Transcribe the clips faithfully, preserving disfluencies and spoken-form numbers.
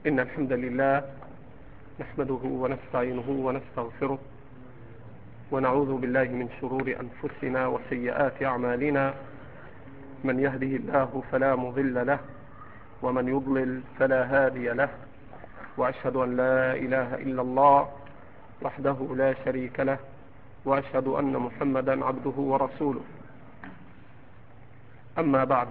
إن الحمد لله نحمده ونستعينه ونستغفره ونعوذ بالله من شرور أنفسنا وسيئات أعمالنا. من يهده الله فلا مضل له ومن يضلل فلا هادي له، وأشهد أن لا إله إلا الله وحده لا شريك له، وأشهد أن محمدا عبده ورسوله. أما بعد،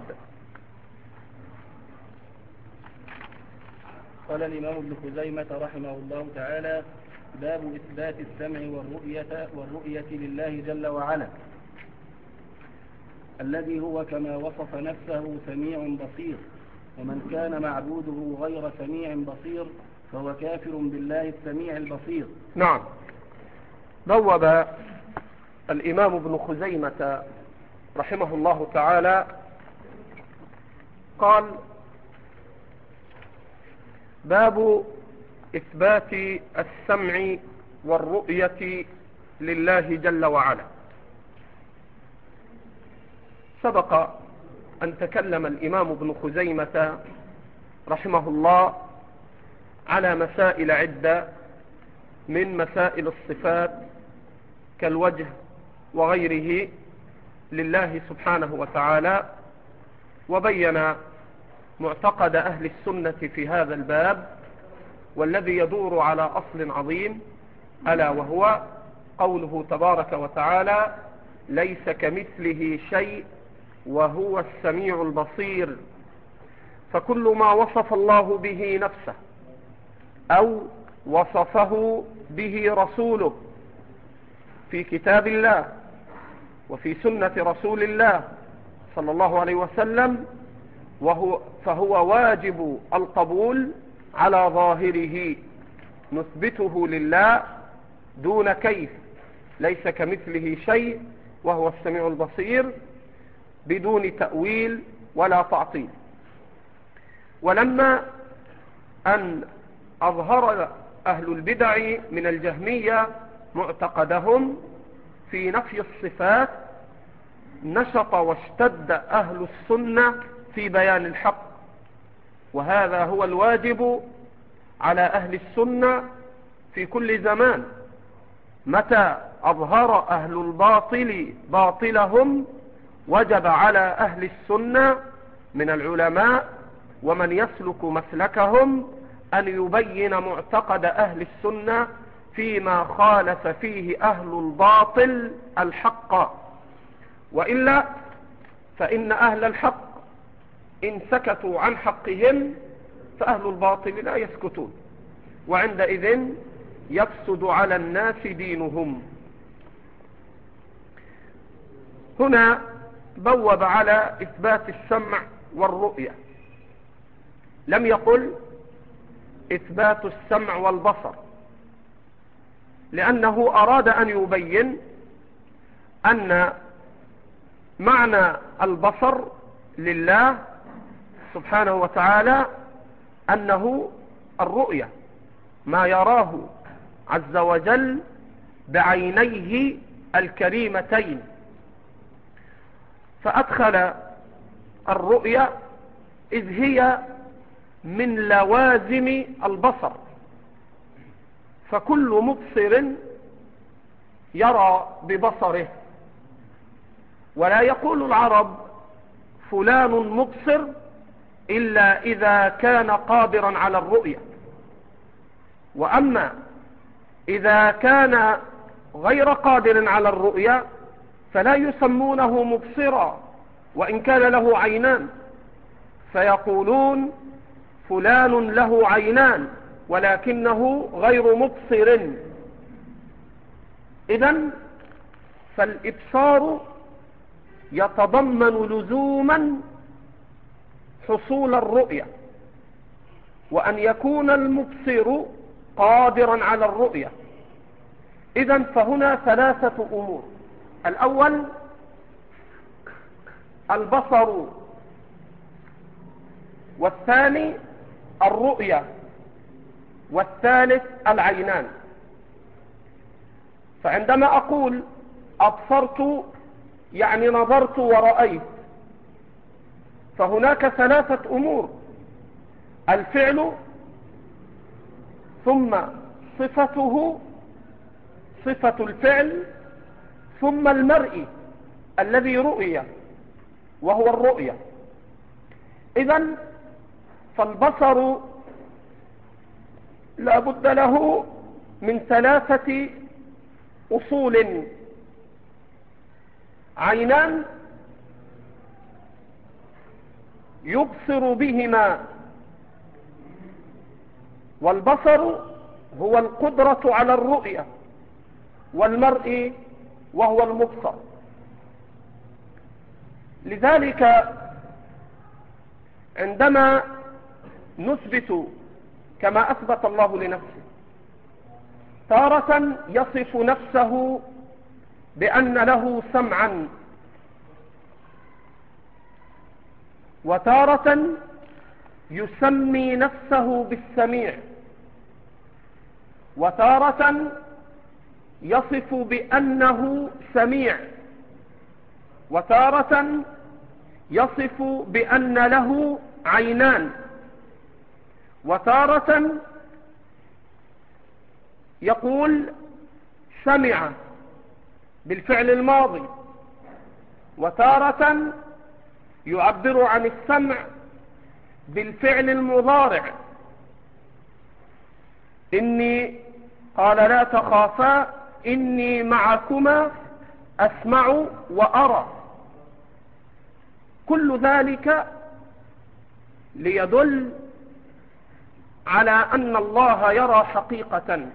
قال الإمام ابن خزيمة رحمه الله تعالى: باب إثبات السمع والرؤية, والرؤية لله جل وعلا، الذي هو كما وصف نفسه سميع بصير، ومن كان معبوده غير سميع بصير فهو كافر بالله السميع البصير. نعم. بوب الإمام ابن خزيمة رحمه الله تعالى قال: باب إثبات السمع والرؤية لله جل وعلا. سبق أن تكلم الإمام ابن خزيمة رحمه الله على مسائل عدة من مسائل الصفات كالوجه وغيره لله سبحانه وتعالى، وبين معتقد أهل السنة في هذا الباب، والذي يدور على أصل عظيم، ألا وهو قوله تبارك وتعالى: ليس كمثله شيء وهو السميع البصير. فكل ما وصف الله به نفسه أو وصفه به رسوله في كتاب الله وفي سنة رسول الله صلى الله عليه وسلم وهو فهو واجب القبول على ظاهره، نثبته لله دون كيف. ليس كمثله شيء وهو السميع البصير، بدون تأويل ولا تعطيل. ولما أن أظهر أهل البدع من الجهمية معتقدهم في نفي الصفات، نشط واشتد أهل السنة في بيان الحق، وهذا هو الواجب على أهل السنة في كل زمان. متى أظهر أهل الباطل باطلهم، وجب على أهل السنة من العلماء ومن يسلك مسلكهم أن يبين معتقد أهل السنة فيما خالف فيه أهل الباطل الحق، وإلا فإن أهل الحق إن سكتوا عن حقهم فأهل الباطل لا يسكتون، وعندئذ يفسد على الناس دينهم. هنا بوب على إثبات السمع والرؤية، لم يقل إثبات السمع والبصر، لأنه أراد أن يبين أن معنى البصر لله سبحانه وتعالى أنه الرؤية، ما يراه عز وجل بعينيه الكريمتين. فأدخل الرؤية إذ هي من لوازم البصر، فكل مبصر يرى ببصره. ولا يقول العرب فلان مبصر إلا إذا كان قادرا على الرؤية، وأما إذا كان غير قادر على الرؤية فلا يسمونه مبصرا وإن كان له عينان، فيقولون فلان له عينان ولكنه غير مبصر. إذن فالإبصار يتضمن لزوما حصول الرؤية، وأن يكون المبصر قادرا على الرؤية. إذن فهنا ثلاثة أمور: الأول البصر، والثاني الرؤية، والثالث العينان. فعندما أقول أبصرت يعني نظرت ورأيت، فهناك ثلاثة أمور: الفعل ثم صفته صفة الفعل، ثم المرئي الذي رؤي وهو الرؤية. إذن فالبصر لا بد له من ثلاثة أصول: عينان يبصر بهما، والبصر هو القدرة على الرؤية، والمرء وهو المبصر. لذلك عندما نثبت كما أثبت الله لنفسه، تارة يصف نفسه بأن له سمعا، وتارة يسمي نفسه بالسميع، وتارة يصف بأنه سميع، وتارة يصف بأن له عينان، وتارة يقول سمع بالفعل الماضي، وتارة يعبر عن السمع بالفعل المضارع. إني قال لا تخافا إني معكما أسمع وأرى. كل ذلك ليدل على أن الله يرى حقيقة.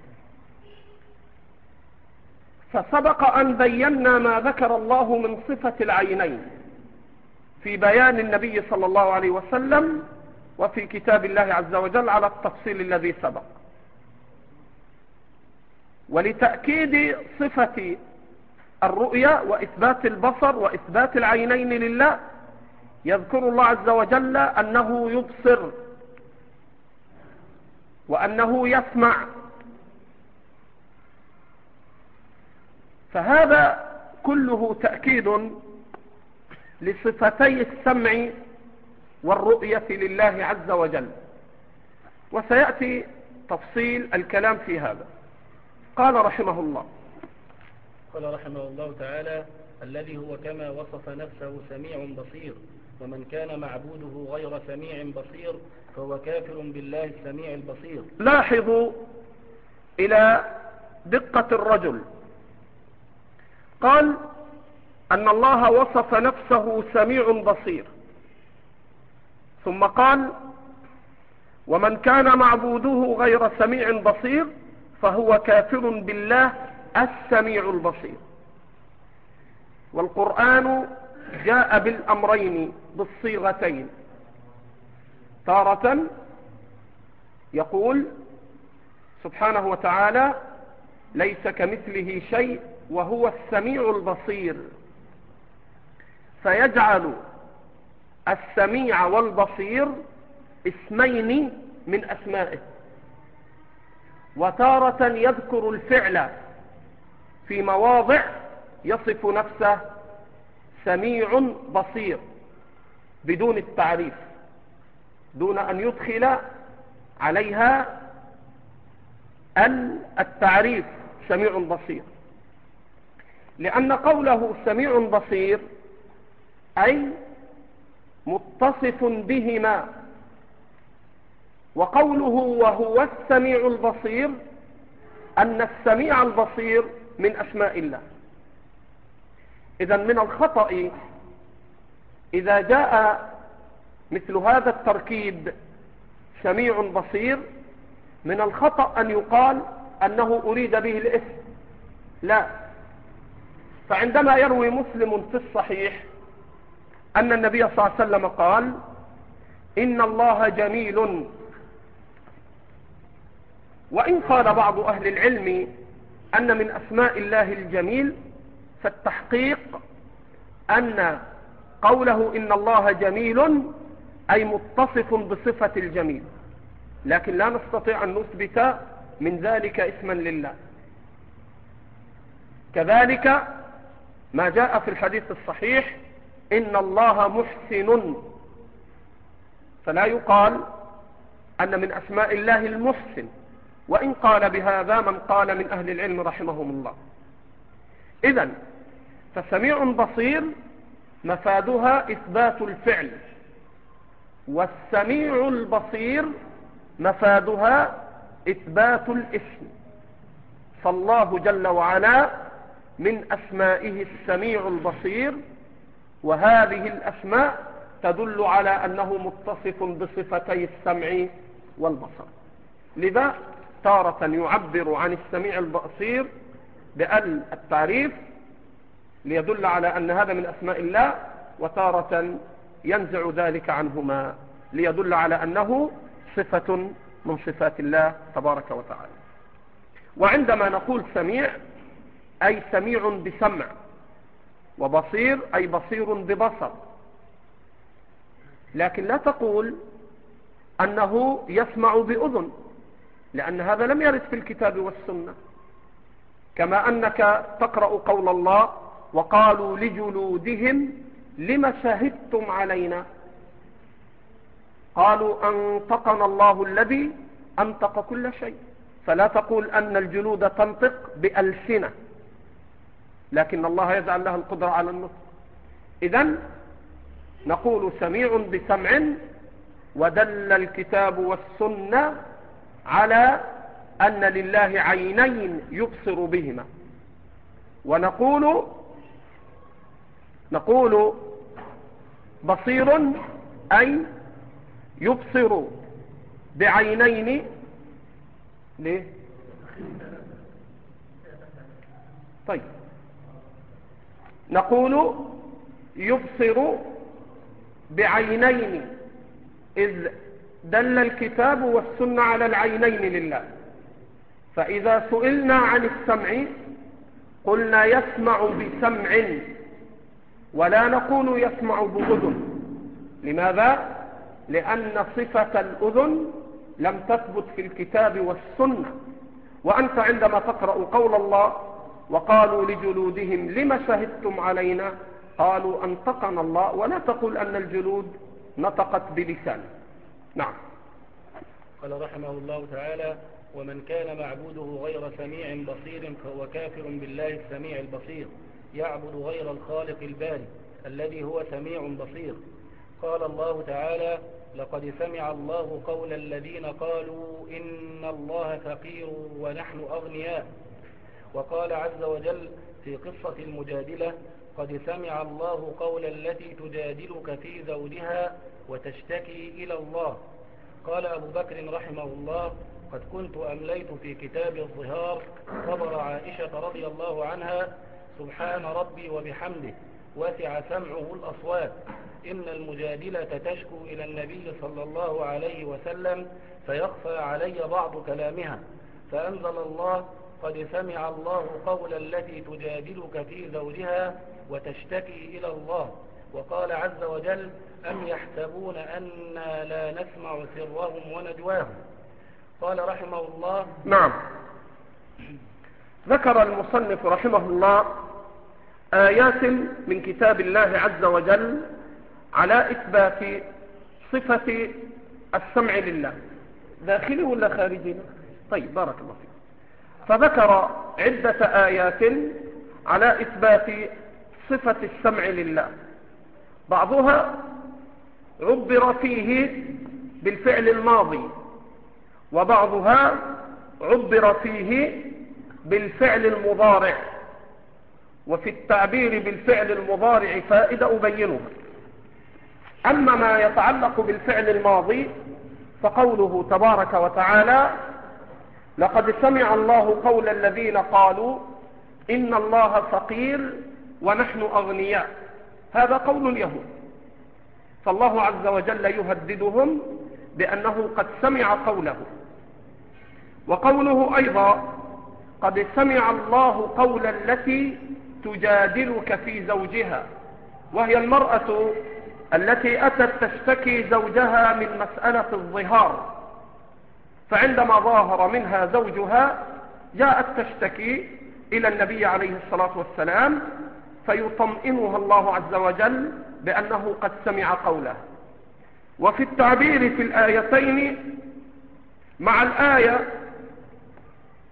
فسبق أن بينا ما ذكر الله من صفة العينين في بيان النبي صلى الله عليه وسلم وفي كتاب الله عز وجل على التفصيل الذي سبق. ولتأكيد صفة الرؤيا وإثبات البصر وإثبات العينين لله، يذكر الله عز وجل أنه يبصر وأنه يسمع. فهذا كله تأكيد لصفتي السمع والرؤية لله عز وجل، وسيأتي تفصيل الكلام في هذا. قال رحمه الله قال رحمه الله تعالى: الذي هو كما وصف نفسه سميع بصير، ومن كان معبوده غير سميع بصير فهو كافر بالله السميع البصير. لاحظوا إلى دقة الرجل. قال أن الله وصف نفسه سميع بصير، ثم قال ومن كان معبوده غير سميع بصير فهو كافر بالله السميع البصير. والقرآن جاء بالأمرين بالصيغتين، تارة يقول سبحانه وتعالى ليس كمثله شيء وهو السميع البصير، فيجعل السميع والبصير اسمين من أسمائه. وتارة يذكر الفعل في مواضع يصف نفسه سميع بصير بدون التعريف، دون أن يدخل عليها التعريف سميع بصير، لأن قوله سميع بصير أي متصف بهما، وقوله وهو السميع البصير أن السميع البصير من أسماء الله. إذن من الخطأ إذا جاء مثل هذا التركيب سميع بصير، من الخطأ أن يقال أنه أريد به الاسم، لا. فعندما يروي مسلم في الصحيح أن النبي صلى الله عليه وسلم قال إن الله جميل، وإن قال بعض أهل العلم أن من أسماء الله الجميل، فالتحقيق أن قوله إن الله جميل أي متصف بصفة الجميل، لكن لا نستطيع أن نثبت من ذلك اسما لله. كذلك ما جاء في الحديث الصحيح إن الله محسن، فلا يقال أن من أسماء الله المحسن، وإن قال بهذا من قال من أهل العلم رحمهم الله. إذن فسميع بصير مفادها إثبات الفعل، والسميع البصير مفادها إثبات الاسم. فالله جل وعلا من أسمائه السميع البصير، وهذه الأسماء تدل على أنه متصف بصفتي السمع والبصر. لذا تارة يعبر عن السميع البصير بأل التعريف ليدل على أن هذا من أسماء الله، وتارة ينزع ذلك عنهما ليدل على أنه صفة من صفات الله تبارك وتعالى. وعندما نقول سميع أي سميع بسمع، وبصير أي بصير ببصر، لكن لا تقول أنه يسمع بأذن، لأن هذا لم يرد في الكتاب والسنة. كما أنك تقرأ قول الله وقالوا لجلودهم لم شهدتم علينا، قالوا أنطقنا الله الذي أنطق كل شيء. فلا تقول أن الجلود تنطق بألسنة، لكن الله يجعل لها القدرة على النطق. إذن نقول سميع بسمع، ودل الكتاب والسنة على أن لله عينين يبصر بهما. ونقول نقول بصير أي يبصر بعينين. ليه؟ طيب، نقول يبصر بعينين، إذ دل الكتاب والسنة على العينين لله. فإذا سئلنا عن السمع قلنا يسمع بسمع، ولا نقول يسمع بأذن. لماذا؟ لأن صفة الأذن لم تثبت في الكتاب والسنة. وأنت عندما تقرأ قول الله وقالوا لجلودهم لم شهدتم علينا، قالوا أنطقنا الله، ولا تقول أن الجلود نطقت بلسان. نعم. قال رحمه الله تعالى: ومن كان معبوده غير سميع بصير فهو كافر بالله السميع البصير، يعبد غير الخالق الباري الذي هو سميع بصير. قال الله تعالى: لقد سمع الله قول الذين قالوا إن الله فقير ونحن أغنياء. وقال عز وجل في قصة المجادلة: قد سمع الله قول التي تجادلك في زوجها وتشتكي إلى الله. قال أبو بكر رحمه الله: قد كنت أمليت في كتاب الظهار خبر عائشة رضي الله عنها: سبحان ربي وبحمده وسع سمعه الأصوات، إن المجادلة تشكو إلى النبي صلى الله عليه وسلم فيخفى علي بعض كلامها، فأنزل الله: قد سمع الله قول التي تجادلك في زوجها وتشتكي إلى الله. وقال عز وجل: أم يحسبون أنا لا نسمع سرهم ونجواهم. قال رحمه الله: نعم. ذكر المصنف رحمه الله آيات من كتاب الله عز وجل على إثبات صفة السمع لله. داخلي ولا خارجي؟ طيب، بارك الله فيك. فذكر عدة آيات على إثبات صفة السمع لله، بعضها عبر فيه بالفعل الماضي، وبعضها عبر فيه بالفعل المضارع. وفي التعبير بالفعل المضارع فائدة أبينها. أما ما يتعلق بالفعل الماضي فقوله تبارك وتعالى: لقد سمع الله قول الذين قالوا إن الله فقير ونحن أغنياء. هذا قول اليهود، فالله عز وجل يهددهم بأنه قد سمع قوله. وقوله أيضا: قد سمع الله قول التي تجادلك في زوجها، وهي المرأة التي أتت تشتكي زوجها من مسألة الظهار، فعندما ظاهر منها زوجها جاءت تشتكي إلى النبي عليه الصلاة والسلام، فيطمئنها الله عز وجل بأنه قد سمع قوله. وفي التعبير في الآيتين مع الآية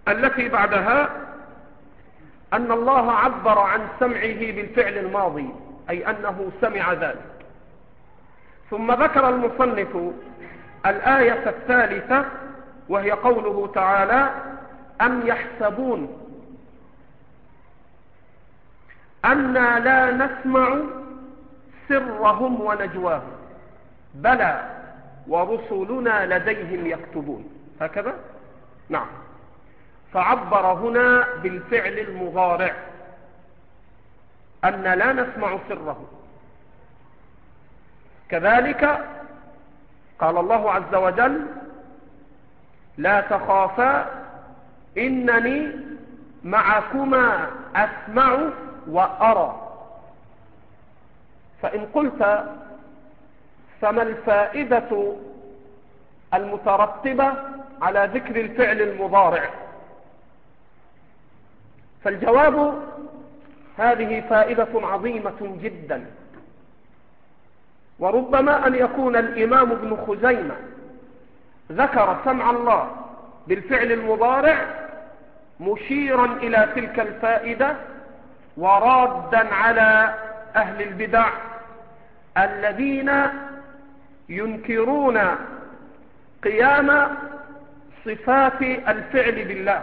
التي بعدها أن الله عبر عن سمعه بالفعل الماضي، أي أنه سمع ذلك. ثم ذكر المصنف الآية الثالثة وهي قوله تعالى: أم يحسبون أنا لا نسمع سرهم ونجواهم بلى ورسلنا لديهم يكتبون. هكذا؟ نعم. فعبر هنا بالفعل المضارع أن لا نسمع سره. كذلك قال الله عز وجل: لا تخافا إنني معكما أسمع وأرى. فإن قلت فما الفائدة المترتبة على ذكر الفعل المضارع؟ فالجواب: هذه فائدة عظيمة جدا، وربما أن يكون الإمام ابن خزيمة ذكر سمع الله بالفعل المضارع مشيرا إلى تلك الفائدة ورادا على أهل البدع الذين ينكرون قيام صفات الفعل بالله،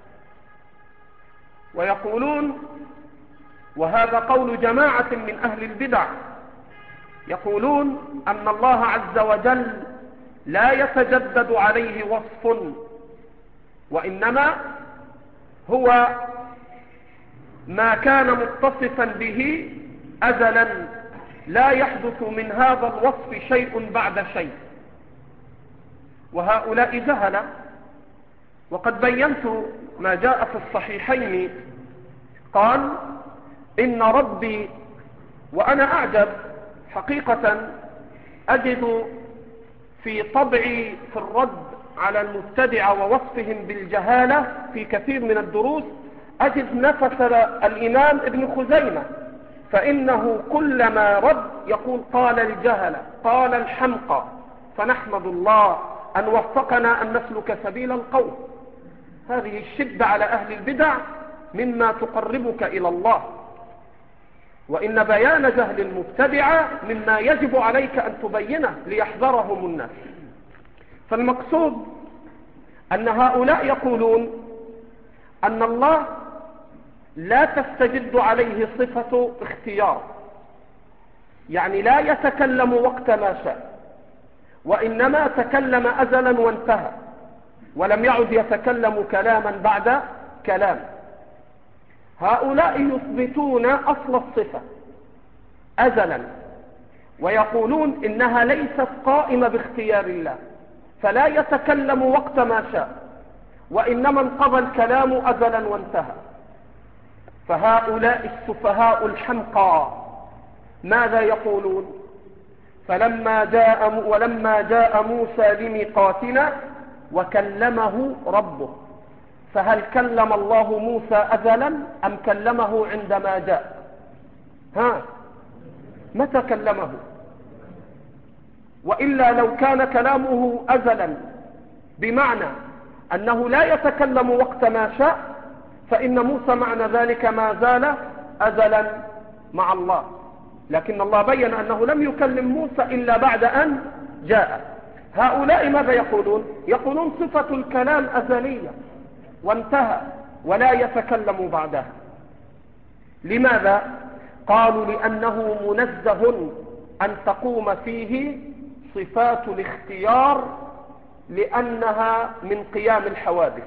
ويقولون، وهذا قول جماعة من أهل البدع، يقولون أن الله عز وجل لا يتجدد عليه وصف، وإنما هو ما كان متصفا به أزلا، لا يحدث من هذا الوصف شيء بعد شيء. وهؤلاء جهلة، وقد بينت ما جاء في الصحيحين. قال: إن ربي، وأنا أعجب حقيقة، أجد في طبعي في الرد على المبتدع ووصفهم بالجهالة في كثير من الدروس، أجد نفس الإمام ابن خزيمة، فإنه كلما رد يقول: قال الجهلة، قال الحمقى. فنحمد الله أن وفقنا أن نسلك سبيل القوم. هذه الشدة على أهل البدع مما تقربك إلى الله، وإن بيان جهل المبتدع مما يجب عليك أن تبينه ليحذرهم الناس. فالمقصود أن هؤلاء يقولون أن الله لا تستجد عليه صفة اختيار، يعني لا يتكلم وقت ما شاء، وإنما تكلم أزلا وانتهى، ولم يعد يتكلم كلاما بعد كلام. هؤلاء يثبتون أصل الصفة أزلا، ويقولون إنها ليست قائمة باختيار الله، فلا يتكلم وقت ما شاء، وإنما انقضى الكلام أزلا وانتهى. فهؤلاء السفهاء الحمقى ماذا يقولون؟ فلما جاء ولما جاء موسى لميقاتنا وكلمه ربه، فهل كلم الله موسى أزلا أم كلمه عندما جاء؟ ها متى كلمه؟ وإلا لو كان كلامه أزلا بمعنى أنه لا يتكلم وقت ما شاء، فإن موسى معنى ذلك ما زال أزلا مع الله، لكن الله بين أنه لم يكلم موسى إلا بعد أن جاء. هؤلاء ماذا يقولون؟ يقولون صفة الكلام أزلية وانتهى ولا يتكلم بعدها. لماذا؟ قالوا: لأنه منزه أن تقوم فيه صفات الاختيار، لأنها من قيام الحوادث.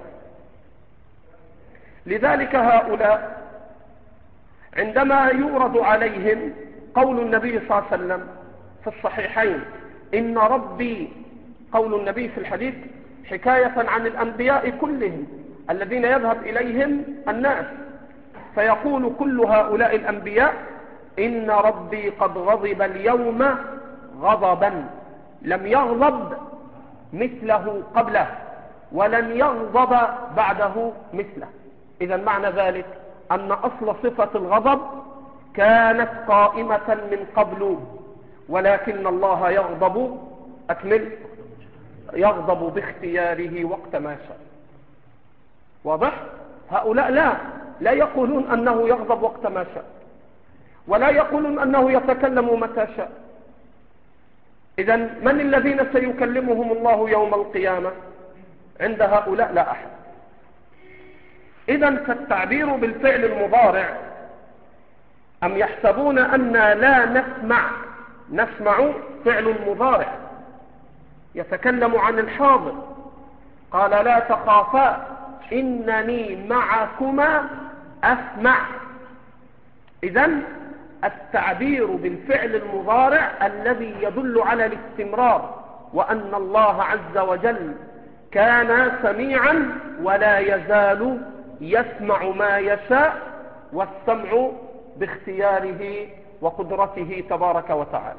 لذلك هؤلاء عندما يورد عليهم قول النبي صلى الله عليه وسلم في الصحيحين: إن ربي، قول النبي في الحديث حكاية عن الأنبياء كلهم الذين يذهب إليهم الناس، فيقول كل هؤلاء الأنبياء: إن ربي قد غضب اليوم غضبا لم يغضب مثله قبله ولن يغضب بعده مثله. إذا معنى ذلك أن أصل صفة الغضب كانت قائمة من قبل، ولكن الله يغضب، أكمل، يغضب باختياره وقت ما شاء. واضح؟ هؤلاء لا لا يقولون أنه يغضب وقت ما شاء، ولا يقولون أنه يتكلم متى شاء. إذن من الذين سيكلمهم الله يوم القيامة؟ عند هؤلاء لا أحد. إذن فالتعبير بالفعل المضارع، أم يحسبون أن لا نسمع نسمع فعل مضارع يتكلم عن الحاضر. قال لا تخافا إنني معكما أسمع. إذن التعبير بالفعل المضارع الذي يدل على الاستمرار، وأن الله عز وجل كان سميعا ولا يزال يسمع ما يشاء، والسمع باختياره وقدرته تبارك وتعالى.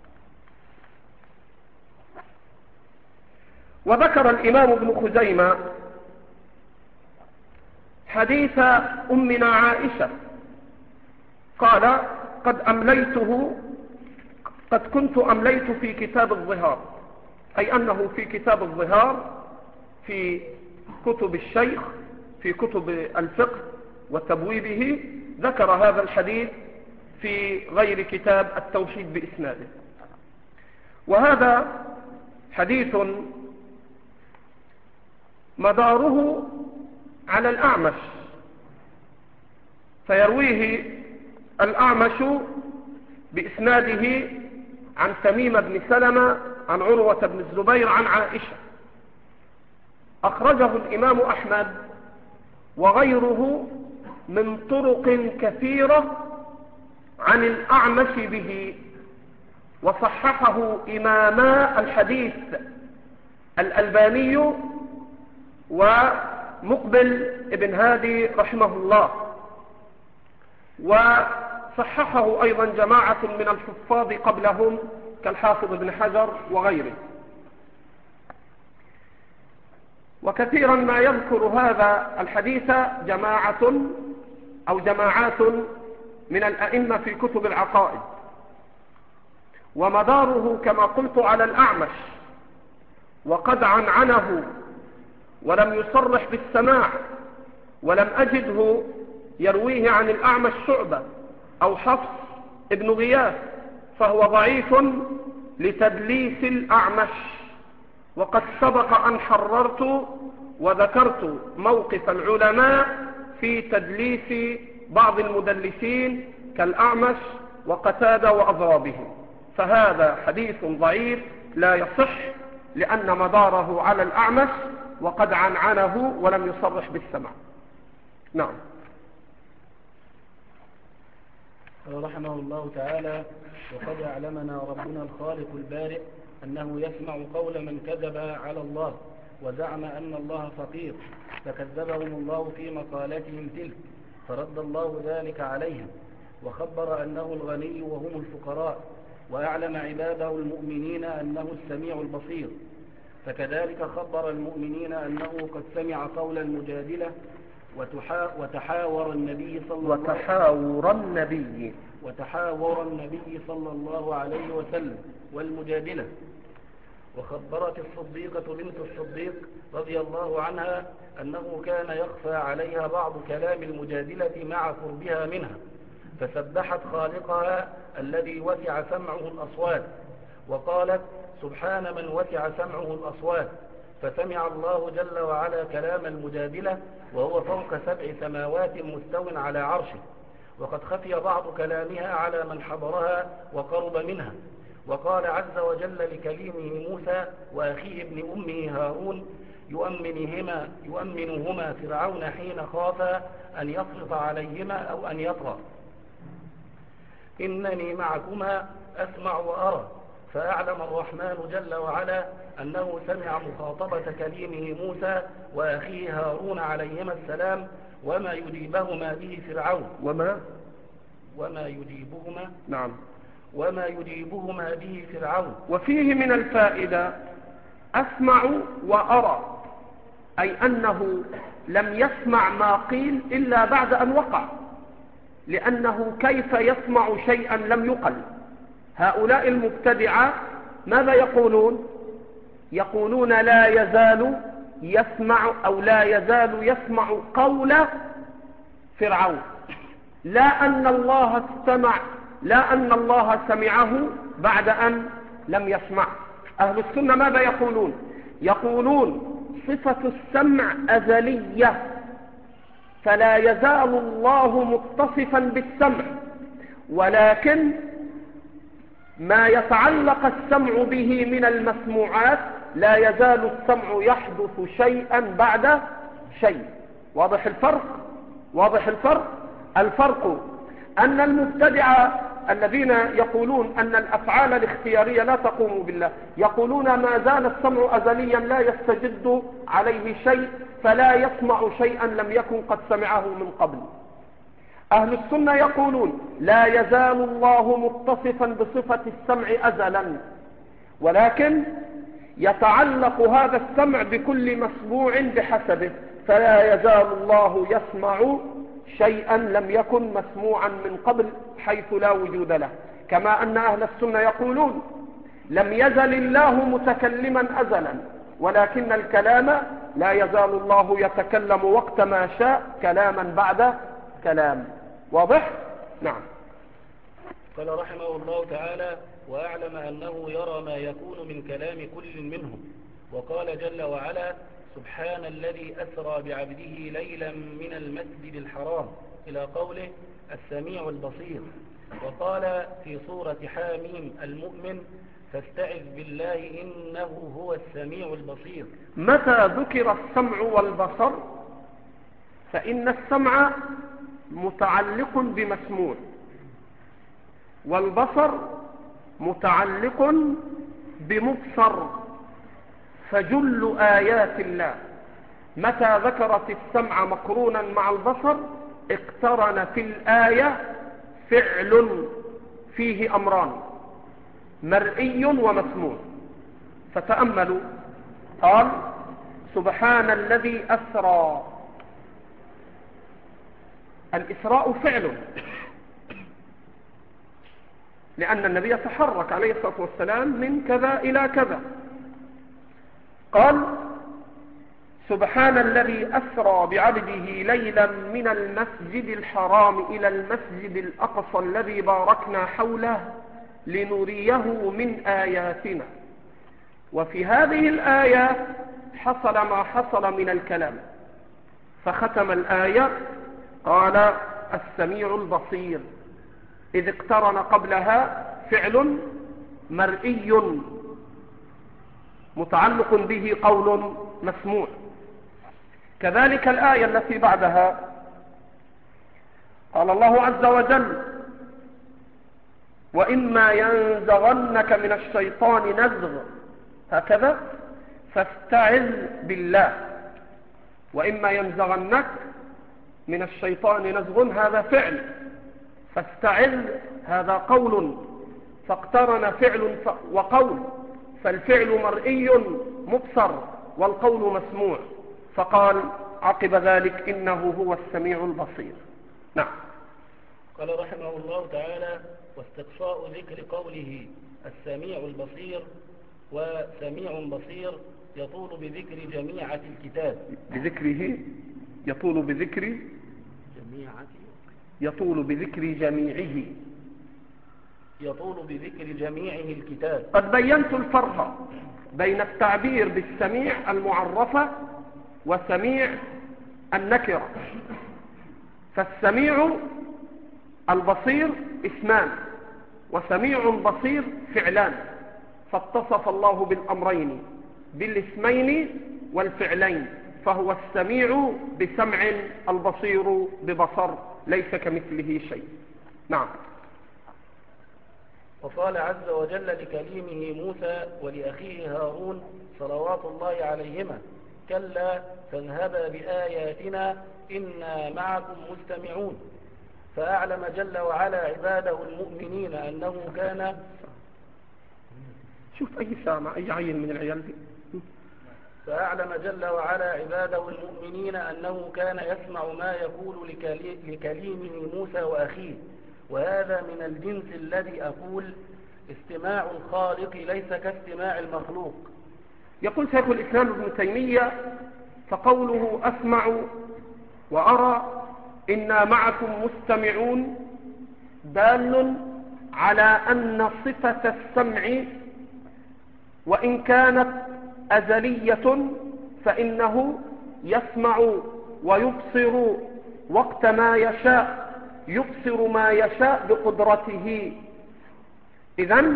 وذكر الإمام ابن خزيمة حديث أمنا عائشة قال قد أمليته قد كنت أمليت في كتاب الظهار، أي أنه في كتاب الظهار في كتب الشيخ في كتب الفقه وتبويبه ذكر هذا الحديث في غير كتاب التوحيد بإسناده. وهذا حديث مداره على الأعمش، فيرويه الأعمش بإسناده عن تميم بن سلمة عن عروة بن الزبير عن عائشة. أخرجه الإمام أحمد وغيره من طرق كثيرة عن الأعمش به، وصححه إماما الحديث الألباني ومقبل ابن هادي رحمه الله، وصححه أيضا جماعة من الحفاظ قبلهم كالحافظ ابن حجر وغيره. وكثيرا ما يذكر هذا الحديث جماعة أو جماعات من الأئمة في كتب العقائد، ومداره كما قلت على الأعمش، وقد عنعنه ولم يصرح بالسماع، ولم أجده يرويه عن الأعمش شعبة أو حفص ابن غياث، فهو ضعيف لتدليس الأعمش. وقد سبق أن حررت وذكرت موقف العلماء في تدليس بعض المدلسين كالأعمش وقتادة وأضرابهم، فهذا حديث ضعيف لا يصح لأن مداره على الأعمش وقد عنعنه ولم يصرح بالسمع. نعم. رحمه الله تعالى: وقد أعلمنا ربنا الخالق البارئ أنه يسمع قول من كذب على الله وزعم أن الله فقير، فكذبهم الله في مقالتهم تلك، فرد الله ذلك عليهم، وخبر أنه الغني وهم الفقراء، وأعلم عباده المؤمنين أنه السميع البصير. فكذلك خبر المؤمنين أنه قد سمع قول المجادلة وتحاور النبي صلى الله وتحاور النبي وتحاور النبي صلى الله عليه وسلم والمجادلة. وخبرت الصديقة بنت الصديق رضي الله عنها أنه كان يخفى عليها بعض كلام المجادلة مع قربها منها، فسبحت خالقها الذي وسع سمعه الأصوات، وقالت: سبحان من وسع سمعه الأصوات. فسمع الله جل وعلا كلام المجادلة وهو فوق سبع سماوات مستو على عرشه، وقد خفي بعض كلامها على من حضرها وقرب منها. وقال عز وجل لكليمه موسى وأخيه ابن أمه هارون يؤمنهما, يؤمنهما فرعون حين خافا أن يفرط عليهما أو أن يطغى: إنني معكما أسمع وأرى. فأعلم الرحمن جل وعلا أنه سمع مخاطبة كليمه موسى وأخيه هارون عليهما السلام وما يجيبهما به فرعون وما وما يجيبهما نعم وما يجيبهما به فرعون. وفيه من الفائدة أسمع وأرى، أي أنه لم يسمع ما قيل إلا بعد أن وقع، لأنه كيف يسمع شيئا لم يقل؟ هؤلاء المبتدعة ماذا يقولون؟ يقولون لا يزال يسمع أو لا يزال يسمع قول فرعون، لا أن الله استمع، لا أن الله سمعه بعد أن لم يسمع. أهل السنة ماذا يقولون؟ يقولون صفة السمع أزلية، فلا يزال الله متصفا بالسمع، ولكن ما يتعلق السمع به من المسموعات لا يزال السمع يحدث شيئا بعد شيء. واضح الفرق؟ واضح الفرق؟ الفرق أن المبتدعة الذين يقولون أن الأفعال الاختيارية لا تقوم بالله يقولون ما زال السمع أزليا لا يستجد عليه شيء، فلا يسمع شيئا لم يكن قد سمعه من قبل. أهل السنة يقولون لا يزال الله متصفا بصفة السمع أزلا، ولكن يتعلق هذا السمع بكل مسموع بحسبه، فلا يزال الله يسمع شيئا لم يكن مسموعا من قبل حيث لا وجود له. كما أن أهل السنة يقولون لم يزل الله متكلما أزلا، ولكن الكلام لا يزال الله يتكلم وقت ما شاء كلاما بعد كلام. واضح؟ نعم. قال رحمه الله تعالى: وأعلم أنه يرى ما يكون من كلام كل منهم. وقال جل وعلا: سبحان الذي أسرى بعبده ليلا من المسجد الحرام، إلى قوله السميع البصير. وقال في سورة حاميم المؤمن: فاستعذ بالله إنه هو السميع البصير. متى ذكر السمع والبصر فإن السمع متعلق بمسموع، والبصر متعلق بمبصر، فجل آيات الله متى ذكرت السمع مقرونا مع البصر اقترن في الآية فعل فيه أمران، مرئي ومسموع. فتأملوا، قال سبحان الذي أسرى، الإسراء فعل، لأن النبي تحرك عليه الصلاة والسلام من كذا إلى كذا. قال سبحان الذي أسرى بعبده ليلا من المسجد الحرام إلى المسجد الأقصى الذي باركنا حوله لنريه من آياتنا. وفي هذه الآيات حصل ما حصل من الكلام، فختم الآية قال السميع البصير، إذ اقترن قبلها فعل مرئي متعلق به قول مسموع. كذلك الآية التي بعدها قال الله عز وجل: وإما ينزغنك من الشيطان نزغ، هكذا، فاستعذ بالله. وإما ينزغنك من الشيطان نزغ هذا فعل، فاستعذ هذا قول، فاقترن فعل وقول، فالفعل مرئي مبصر والقول مسموع، فقال عقب ذلك إنه هو السميع البصير. نعم. قال رحمه الله تعالى: واستقصاء ذكر قوله السميع البصير وسميع بصير يطول بذكر جميعة الكتاب. بذكره يطول بذكر جميعة يطول بذكر جميعه يطول بذكر جميعه الكتاب. قد بينت الفرق بين التعبير بالسميع المعرفة وسميع النكرة. فالسميع البصير اسمان، وسميع بصير فعلان، فاتصف الله بالأمرين بالاسمين والفعلين، فهو السميع بسمع البصير ببصر، ليس كمثله شيء. نعم. وقال عز وجل لكليمه موسى ولأخيه هارون صلوات الله عليهما: كلا فاذهبا بآياتنا إنا معكم مستمعون. فأعلم جل وعلا عباده المؤمنين أنه كان شوف أي سامع أي عين من العيال دي. فأعلم جل وعلا عباده المؤمنين أنه كان يسمع ما يقول لكليمه موسى وأخيه، وهذا من الجنس الذي أقول استماع الخالق ليس كاستماع المخلوق. يقول شيخ الإسلام ابن تيمية فقوله أسمع وأرى إنا معكم مستمعون دال على أن صفة السمع وإن كانت أزلية فإنه يسمع ويبصر وقت ما يشاء، يبصر ما يشاء بقدرته. إذن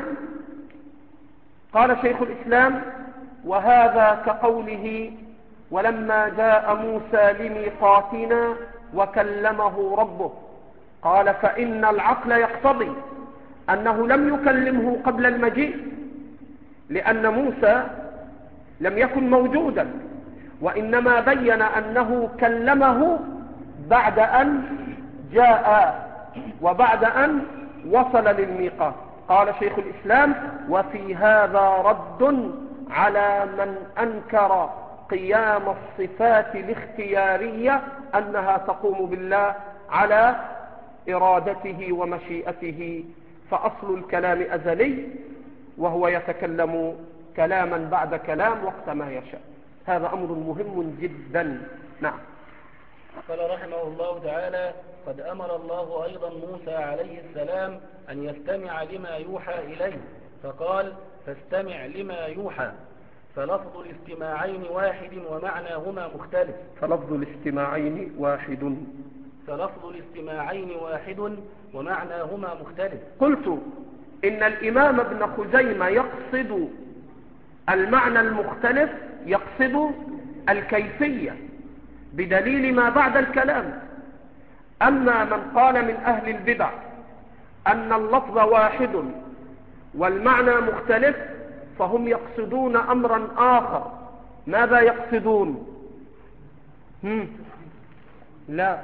قال شيخ الإسلام: وهذا كقوله: ولما جاء موسى لميقاتنا وكلمه ربه. قال: فإن العقل يقتضي أنه لم يكلمه قبل المجيء، لأن موسى لم يكن موجودا، وإنما بين أنه كلمه بعد أن جاء وبعد أن وصل للميقات. قال شيخ الإسلام: وفي هذا رد على من أنكر قيام الصفات الاختيارية أنها تقوم بالله على إرادته ومشيئته، فأصل الكلام أزلي وهو يتكلم كلاما بعد كلام وقت ما يشاء. هذا أمر مهم جدا. نعم. قال رحمه الله تعالى: قد أمر الله أيضا موسى عليه السلام أن يستمع لما يوحى إليه، فقال: فاستمع لما يوحى. فلفظ الاستماعين واحد ومعناهما مختلف. فلفظ الاستماعين واحد فلفظ الاستماعين واحد ومعناهما مختلف. قلت إن الإمام ابن خزيمة يقصد المعنى المختلف، يقصد الكيفية بدليل ما بعد الكلام. أما من قال من أهل البدع أن اللفظ واحد والمعنى مختلف فهم يقصدون أمرا آخر. ماذا يقصدون؟ هم؟ لا،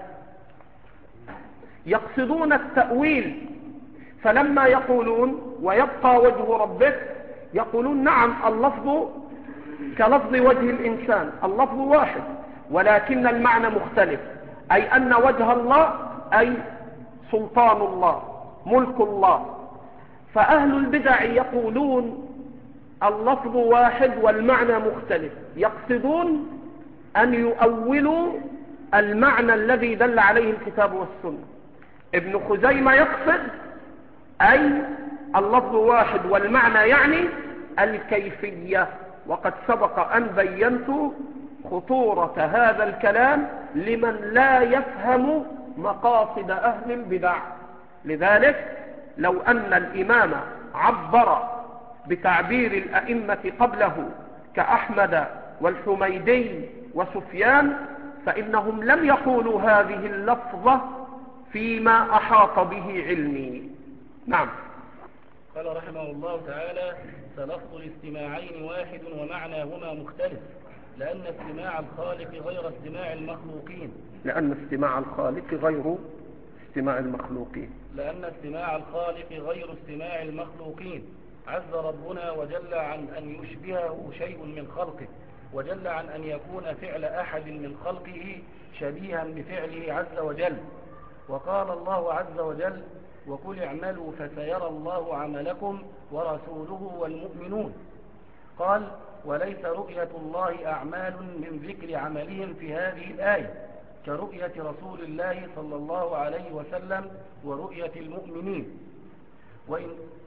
يقصدون التأويل. فلما يقولون ويبقى وجه ربك يقولون: نعم، اللفظ كلفظ وجه الإنسان، اللفظ واحد ولكن المعنى مختلف، أي أن وجه الله أي سلطان الله، ملك الله. فأهل البدع يقولون اللفظ واحد والمعنى مختلف، يقصدون أن يؤولوا المعنى الذي دل عليه الكتاب والسنة. ابن خزيمة يقصد أي اللفظ واحد والمعنى يعني الكيفية. وقد سبق أن بينت خطورة هذا الكلام لمن لا يفهم مقاصد أهل البدع. لذلك لو أن الإمام عبر بتعبير الأئمة قبله كأحمد والحميدي وسفيان فإنهم لم يقولوا هذه اللفظة فيما أحاط به علمي. نعم. قال رحمه الله تعالى: فلفظ الاستماعين واحد ومعناهما مختلف، لأن استماع الخالق غير استماع المخلوقين. لأن استماع الخالق غير استماع المخلوقين. لأن استماع الخالق غير استماع المخلوقين. عز ربنا وجل عن أن يشبهه شيء من خلقه، وجل عن أن يكون فعل أحد من خلقه شبيها بفعله عز وجل. وقال الله عز وجل: وقل اعملوا فسيرى الله عملكم ورسوله والمؤمنون. قال: وليس رؤية الله أعمال من ذكر عملهم في هذه الآية كرؤية رسول الله صلى الله عليه وسلم ورؤية المؤمنين، وإن,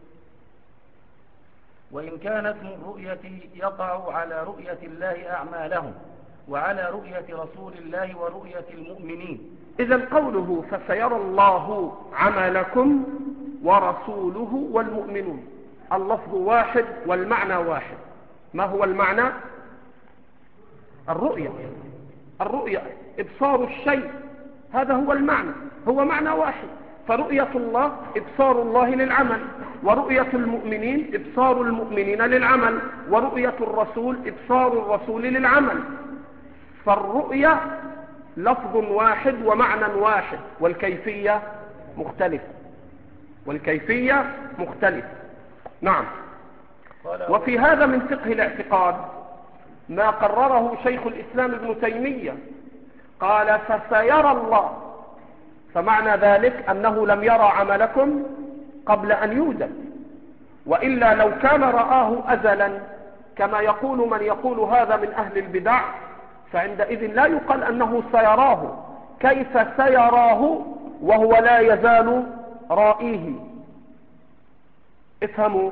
وإن كانت من رؤية يقع على رؤية الله أعمالهم وعلى رؤية رسول الله ورؤية المؤمنين. إذن قوله فسيرى الله عملكم ورسوله والمؤمنون، اللفظ واحد والمعنى واحد. ما هو المعنى؟ الرؤية. الرؤية إبصار الشيء، هذا هو المعنى، هو معنى واحد. فرؤية الله إبصار الله للعمل، ورؤية المؤمنين إبصار المؤمنين للعمل، ورؤية الرسول إبصار الرسول للعمل. فالرؤية لفظ واحد ومعنى واحد، والكيفية مختلفة والكيفية مختلفة. نعم. وفي هذا من فقه الاعتقاد ما قرره شيخ الإسلام ابن تيمية، قال: فسيرى الله، فمعنى ذلك أنه لم يرى عملكم قبل أن يوجد، وإلا لو كان رآه أزلا كما يقول من يقول هذا من أهل البدع فعندئذ لا يقال أنه سيراه. كيف سيراه وهو لا يزال رائيه؟ افهموا.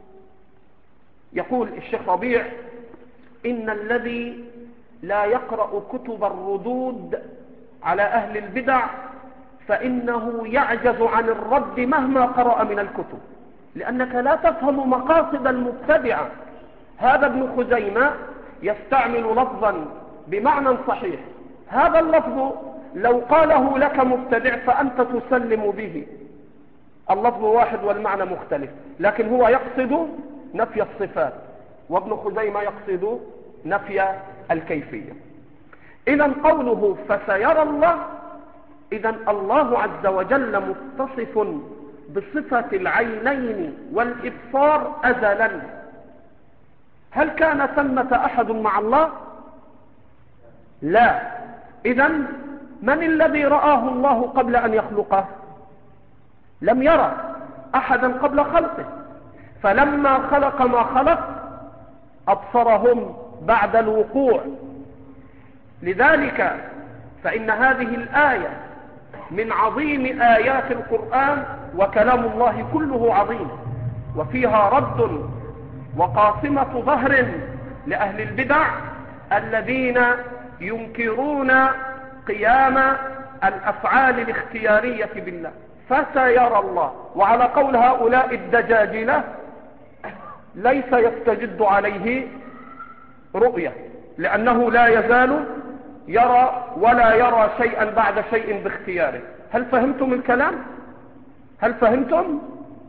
يقول الشيخ ربيع: إن الذي لا يقرأ كتب الردود على أهل البدع فإنه يعجز عن الرد مهما قرأ من الكتب، لأنك لا تفهم مقاصد المبتدعة. هذا ابن خزيمة يستعمل لفظا بمعنى صحيح، هذا اللفظ لو قاله لك مبتدع فأنت تسلم به، اللفظ واحد والمعنى مختلف، لكن هو يقصد نفي الصفات وابن خزيمة يقصد نفي الكيفية. إذن قوله فسيرى الله، إذن الله عز وجل متصف بصفة العينين والإبصار أزلا. هل كان ثمة أحد مع الله؟ لا. إذن من الذي رآه الله قبل أن يخلقه؟ لم يرى أحدا قبل خلقه، فلما خلق ما خلق أبصرهم بعد الوقوع. لذلك فإن هذه الآية من عظيم آيات القرآن، وكلام الله كله عظيم، وفيها رد وقاصمة ظهر لأهل البدع الذين ينكرون قيام الأفعال الاختيارية بالله. فسيرى الله، وعلى قول هؤلاء الدجاجلة ليس يستجد عليه رؤية، لأنه لا يزال يرى ولا يرى شيئا بعد شيء باختياره. هل فهمتم الكلام؟ هل فهمتم؟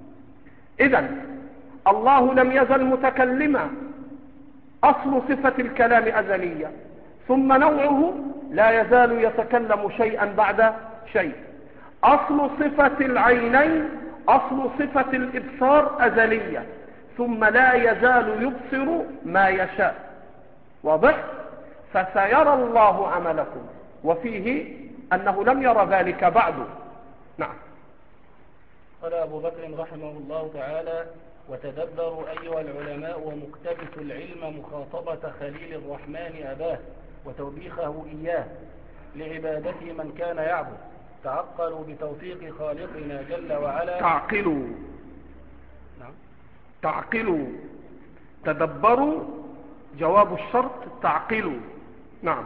إذن الله لم يزل متكلما، أصل صفة الكلام أزلية، ثم نوعه لا يزال يتكلم شيئا بعد شيء. أصل صفة العينين، أصل صفة الإبصار أزلية، ثم لا يزال يبصر ما يشاء. واضح؟ فسيرى الله عملكم، وفيه أنه لم يرى ذلك بعد. نعم. قال أبو بكر رحمه الله تعالى: وتدبروا أيها العلماء ومقتبسوا العلم مخاطبة خليل الرحمن أباه وتوبيخه إياه لعبادته من كان يعبد. تعقلوا بتوفيق خالقنا جل وعلا. تعقلوا. نعم. تعقلوا. تدبروا جواب الشرط، تعقلوا. نعم.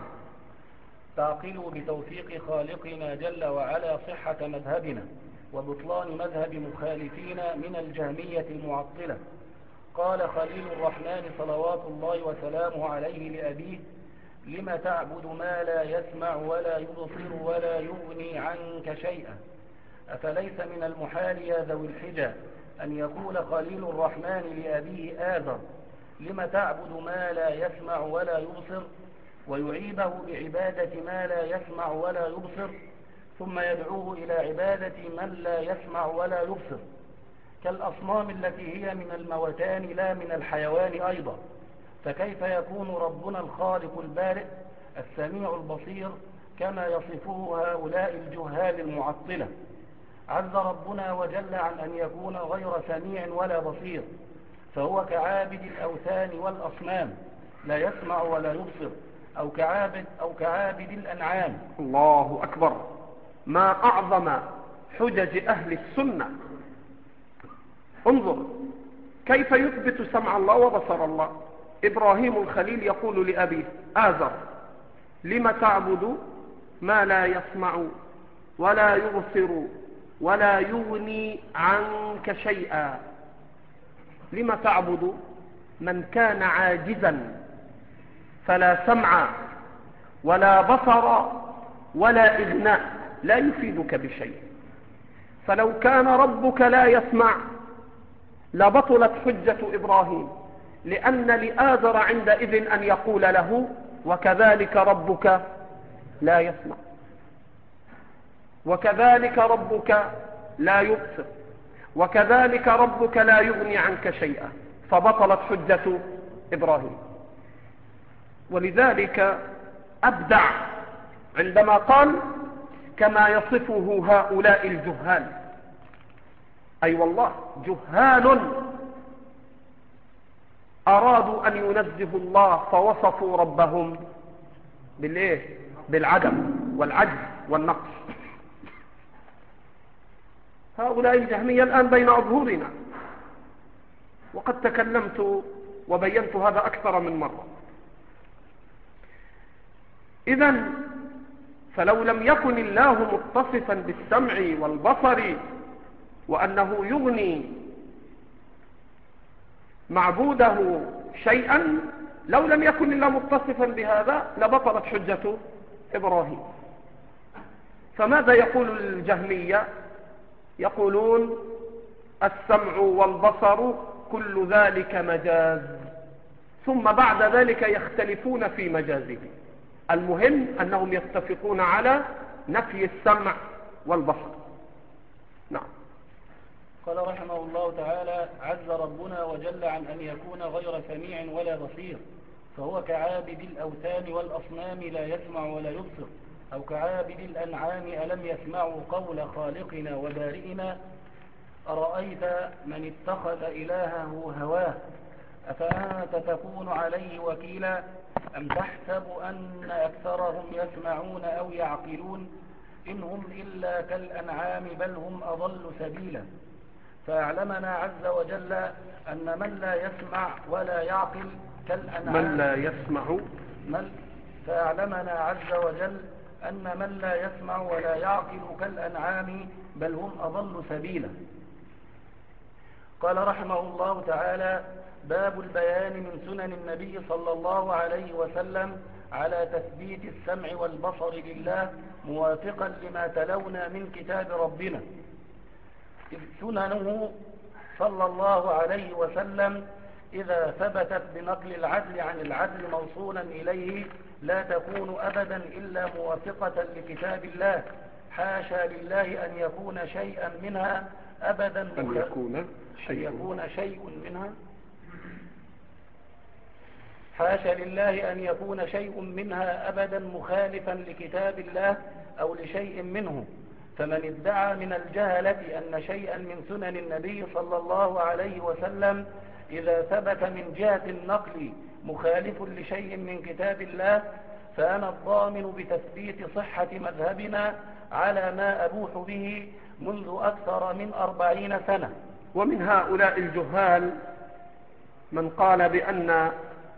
تعقلوا بتوفيق خالقنا جل وعلا صحة مذهبنا وبطلان مذهب مخالفين من الجهمية المعطلة. قال خليل الرحمن صلوات الله وسلامه عليه لأبيه: لم تعبد ما لا يسمع ولا يبصر ولا يغني عنك شيئا؟ أفليس من المحال يا ذوي الحجى أن يقول خليل الرحمن لأبيه آذر: لم تعبد ما لا يسمع ولا يبصر، ويعيبه بعبادة ما لا يسمع ولا يبصر، ثم يدعوه إلى عبادة من لا يسمع ولا يبصر، كالأصنام التي هي من الموتان لا من الحيوان أيضا. فكيف يكون ربنا الخالق البارئ السميع البصير كما يصفه هؤلاء الجهال المعطلة؟ عز ربنا وجل عن أن يكون غير سميع ولا بصير، فهو كعابد الأوثان والأصنام لا يسمع ولا يبصر، أو كعابد, أو كعابد الأنعام. الله أكبر. ما أعظم حجج أهل السنة. انظر كيف يثبت سمع الله وبصر الله. إبراهيم الخليل يقول لأبيه آزر: لم تعبد ما لا يسمع ولا يبصر ولا يغني عنك شيئا؟ لم تعبد من كان عاجزا فلا سمع ولا بصر ولا إغناء، لا يفيدك بشيء. فلو كان ربك لا يسمع لبطلت حجة إبراهيم، لأن لآزر عندئذ أن يقول له: وكذلك ربك لا يسمع، وكذلك ربك لا يبصر، وكذلك ربك لا يغني عنك شيئا، فبطلت حجة إبراهيم. ولذلك أبدع عندما قال: كما يصفه هؤلاء الجهال. أي والله جهال أرادوا أن ينزهوا الله فوصفوا ربهم بالايه؟ بالعدم والعجز والنقص. هؤلاء الجهمية الآن بين أظهرنا، وقد تكلمت وبينت هذا أكثر من مرة. إذن فلو لم يكن الله متصفا بالسمع والبصر وأنه يغني معبوده شيئا، لو لم يكن الله متصفا بهذا لبطلت حجة إبراهيم. فماذا يقول الجهمية؟ يقولون السمع والبصر كل ذلك مجاز، ثم بعد ذلك يختلفون في مجازه. المهم أنهم يتفقون على نفي السمع والبصر. نعم. قال رحمه الله تعالى: عز ربنا وجل عن أن يكون غير سميع ولا بصير، فهو كعابد الأوثان والأصنام لا يسمع ولا يبصر، أو كعابد الأنعام ألم يسمعوا قول خالقنا وبارئنا. أرأيت من اتخذ إلهه هواه أفأنت تكون عليه وكيلا، أم تحسب أن أكثرهم يسمعون أو يعقلون، إن هم إلا كالأنعام بل هم أضل سبيلا. فأعلمنا عز وجل أن من لا يسمع ولا يعقل كالأنعام من لا يسمع من فأعلمنا عز وجل أن من لا يسمع ولا يعقل كالأنعام بل هم أضل سبيلا. قال رحمه الله تعالى: باب البيان من سنن النبي صلى الله عليه وسلم على تثبيت السمع والبصر لله موافقا لما تلونا من كتاب ربنا. إذ سننه صلى الله عليه وسلم إذا ثبتت بنقل العدل عن العدل موصولا إليه لا تكون أبدا إلا موافقة لكتاب الله، حاشا لله أن يكون شيئا منها أبدا أن يكون شيء, أن يكون شيء منها حاشا لله أن يكون شيء منها أبدا مخالفا لكتاب الله أو لشيء منه. فمن ادعى من الجهلة أن شيئا من سنن النبي صلى الله عليه وسلم إذا ثبت من جهة النقل مخالف لشيء من كتاب الله، فأنا الضامن بتثبيت صحة مذهبنا على ما أبوح به منذ أكثر من أربعين سنة. ومن هؤلاء الجهال من قال بأن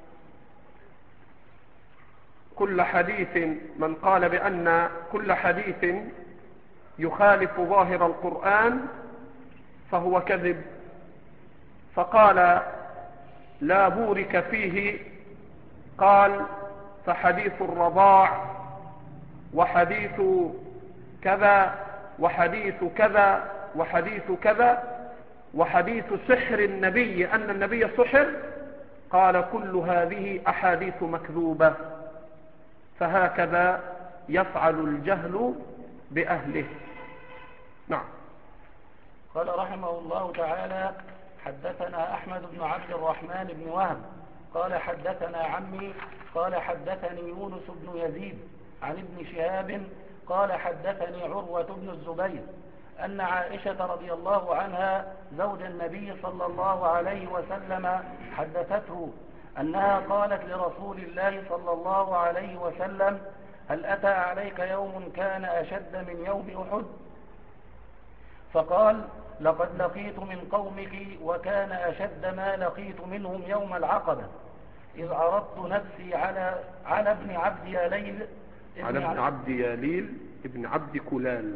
كل حديث من قال بأن كل حديث يخالف ظاهر القرآن فهو كذب، فقال لا بورك فيه، قال فحديث الرضاع وحديث كذا وحديث كذا وحديث كذا وحديث سحر النبي أن النبي سحر، قال كل هذه أحاديث مكذوبة. فهكذا يفعل الجهل بأهله. نعم. قال رحمه الله تعالى: حدثنا أحمد بن عبد الرحمن بن وهب قال حدثنا عمي قال حدثني يونس بن يزيد عن ابن شهاب قال حدثني عروة بن الزبير أن عائشة رضي الله عنها زوج النبي صلى الله عليه وسلم حدثته أنها قالت لرسول الله صلى الله عليه وسلم: هل أتى عليك يوم كان أشد من يوم أحد؟ فقال: لقد لقيت من قومك وكان أشد ما لقيت منهم يوم العقبة، إذ عرضت نفسي على على ابن عبد ياليل على ابن عبد ياليل ابن عبد كلال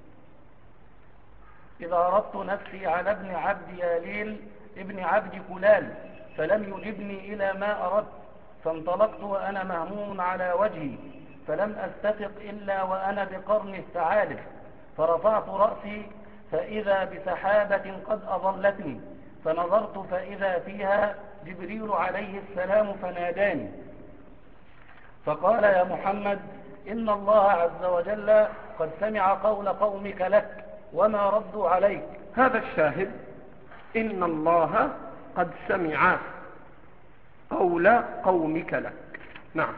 إذ عرضت نفسي على ابن عبد ياليل ابن عبد كلال فلم يجبني إلى ما أردت، فانطلقت وأنا مهموم على وجهي، فلم أستفق إلا وأنا بقرن الثعالب، فرفعت رأسي فإذا بسحابة قد أظلتني، فنظرت فإذا فيها جبريل عليه السلام فناداني فقال: يا محمد، إن الله عز وجل قد سمع قول قومك لك وما ردوا عليك. هذا الشاهد: إن الله قد سمع قول قومك لك. نعم.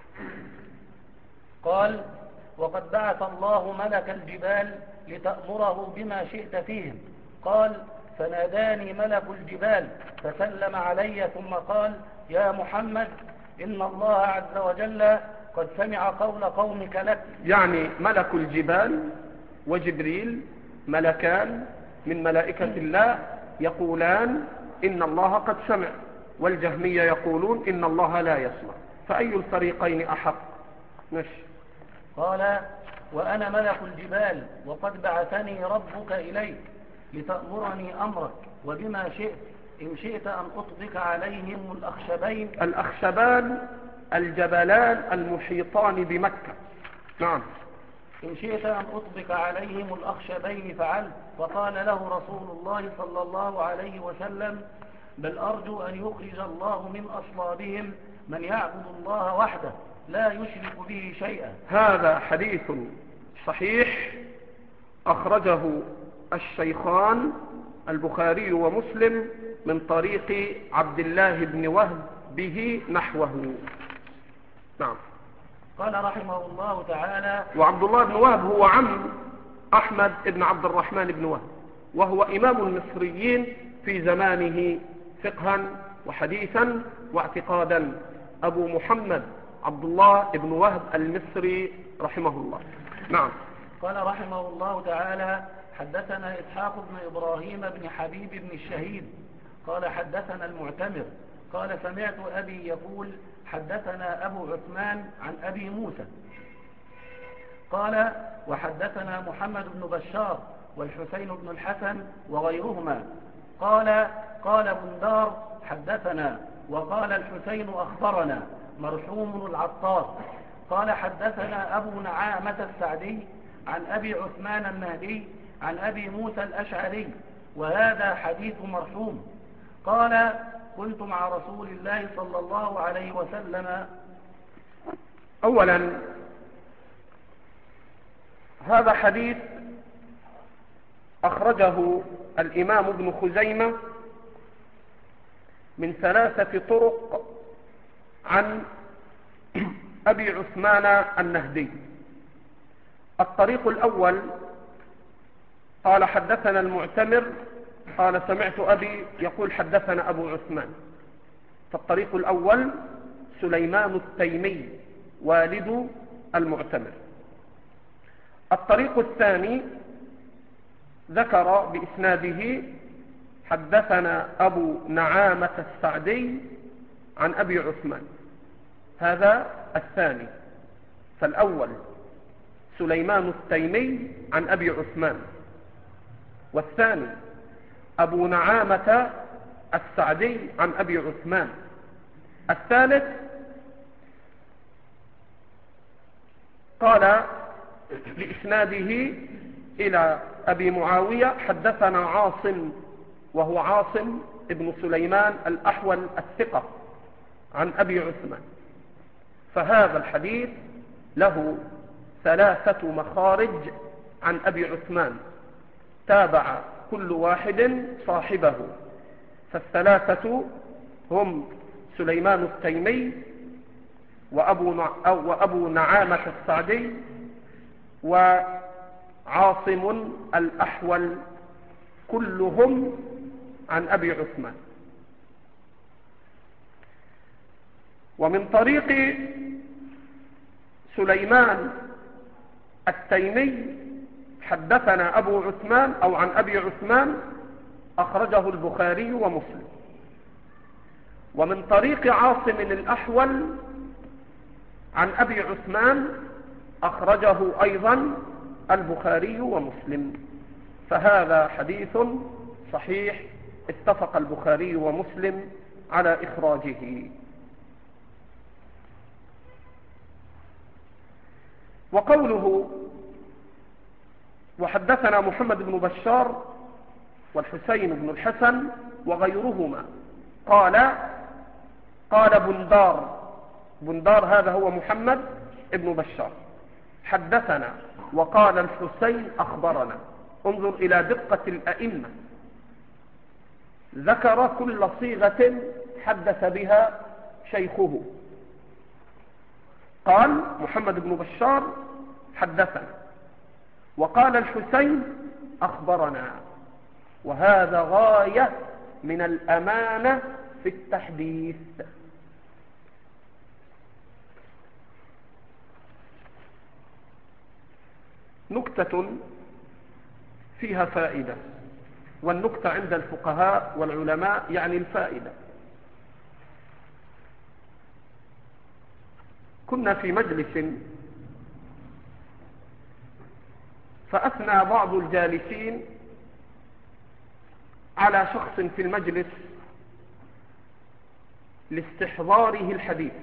قال: وقد بعث الله ملك الجبال لتأمره بما شئت فيهم. قال: فناداني ملك الجبال فسلم علي ثم قال: يا محمد، إن الله عز وجل قد سمع قول قومك لك. يعني ملك الجبال وجبريل ملكان من ملائكة الله يقولان إن الله قد سمع، والجهمية يقولون إن الله لا يسمع، فأي الفريقين أحق؟ ماشي. قال: وأنا ملك الجبال وقد بعثني ربك إليك لتأمرني أمرك وبما شئت، إن شئت أن أطبق عليهم الأخشبين. الأخشبان الجبلان المحيطان بمكة. نعم. إن شئت أن أطبق عليهم الأخشبين فعلت. فقال له رسول الله صلى الله عليه وسلم: بل أرجو أن يخرج الله من أصلابهم من يعبد الله وحده لا يشرك به شيئا. هذا حديث صحيح أخرجه الشيخان البخاري ومسلم من طريق عبد الله بن وهب به نحوه. نعم. قال رحمه الله تعالى: وعبد الله بن وهب هو عم أحمد بن عبد الرحمن بن وهب، وهو إمام المصريين في زمانه فقها وحديثا واعتقادا، أبو محمد عبد الله بن وهب المصري رحمه الله. نعم. قال رحمه الله تعالى: حدثنا إسحاق بن إبراهيم بن حبيب بن الشهيد قال حدثنا المعتمر قال سمعت أبي يقول حدثنا أبو عثمان عن أبي موسى قال وحدثنا محمد بن بشار والحسين بن الحسن وغيرهما قال قال بندار حدثنا وقال الحسين أخبرنا مرحوم العطار قال حدثنا أبو نعامة السعدي عن أبي عثمان النهدي عن أبي موسى الأشعري وهذا حديث مرحوم قال كنت مع رسول الله صلى الله عليه وسلم. أولا هذا حديث أخرجه الإمام ابن خزيمة من ثلاثة طرق عن أبي عثمان النهدي. الطريق الأول قال حدثنا المعتمر قال سمعت أبي يقول حدثنا أبو عثمان، فالطريق الأول سليمان التيمي والد المعتمر. الطريق الثاني ذكر بإسناده حدثنا أبو نعامة السعدي عن أبي عثمان، هذا الثاني. فالأول سليمان التيمي عن أبي عثمان، والثاني أبو نعامة السعدي عن أبي عثمان، الثالث قال بإسناده إلى أبي معاوية حدثنا عاصم وهو عاصم ابن سليمان الأحول الثقة عن أبي عثمان. فهذا الحديث له ثلاثة مخارج عن أبي عثمان، تابع كل واحد صاحبه، فالثلاثة هم سليمان التيمي وأبو, نع... وأبو نعامة السعدي وعاصم الأحول، كلهم عن أبي عثمان. ومن طريق سليمان التيمي حدثنا أبو عثمان أو عن أبي عثمان أخرجه البخاري ومسلم. ومن طريق عاصم الأحول عن أبي عثمان أخرجه أيضا البخاري ومسلم. فهذا حديث صحيح اتفق البخاري ومسلم على إخراجه. وقوله وحدثنا محمد بن بشار والحسين بن الحسن وغيرهما قال قال بندار بندار هذا هو محمد بن بشار حدثنا وقال الحسين أخبرنا. انظر إلى دقة الأئمة، ذكر كل صيغة حدث بها شيخه. قال محمد بن بشار حدثنا وقال الحسين أخبرنا، وهذا غاية من الأمانة في التحديث. نكتة فيها فائدة، والنكتة عند الفقهاء والعلماء يعني الفائدة. كنا في مجلس فأثنى بعض الجالسين على شخص في المجلس لاستحضاره الحديث،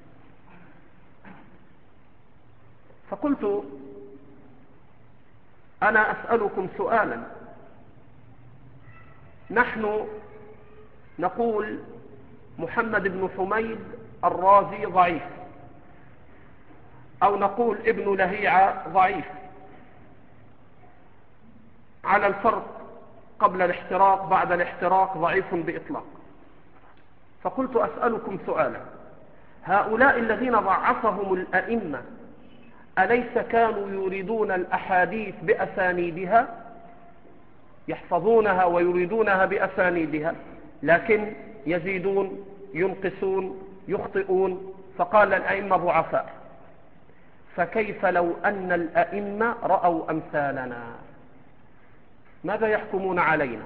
فقلت أنا أسألكم سؤالا، نحن نقول محمد بن حميد الرازي ضعيف، أو نقول ابن لهيعة ضعيف، على الفرق قبل الاحتراق بعد الاحتراق ضعيف بإطلاق. فقلت أسألكم سؤالا، هؤلاء الذين ضعفهم الأئمة أليس كانوا يريدون الأحاديث بأسانيدها، يحفظونها ويريدونها بأسانيدها، لكن يزيدون ينقصون يخطئون، فقال الأئمة ضعفاء. فكيف لو أن الأئمة رأوا أمثالنا، ماذا يحكمون علينا؟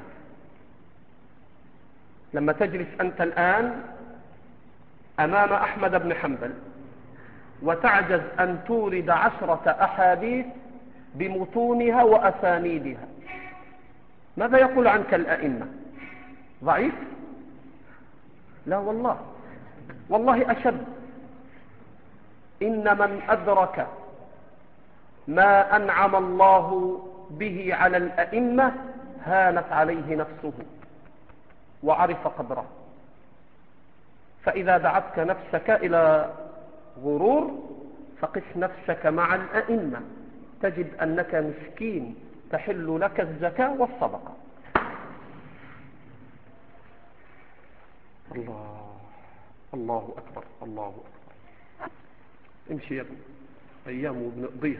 لما تجلس أنت الآن أمام أحمد بن حنبل وتعجز أن تورد عشرة أحاديث بمتونها وأسانيدها، ماذا يقول عنك الأئمة؟ ضعيف؟ لا والله، والله أشد. إن من أدرك ما أنعم الله به على الأئمة هانت عليه نفسه وعرف قدره. فإذا دعتك نفسك إلى غرور فقس نفسك مع الأئمة، تجد أنك مسكين تحل لك الزكاة والصدقة. الله الله أكبر الله أكبر. امشي يا ابني، أيام وبنقضيها.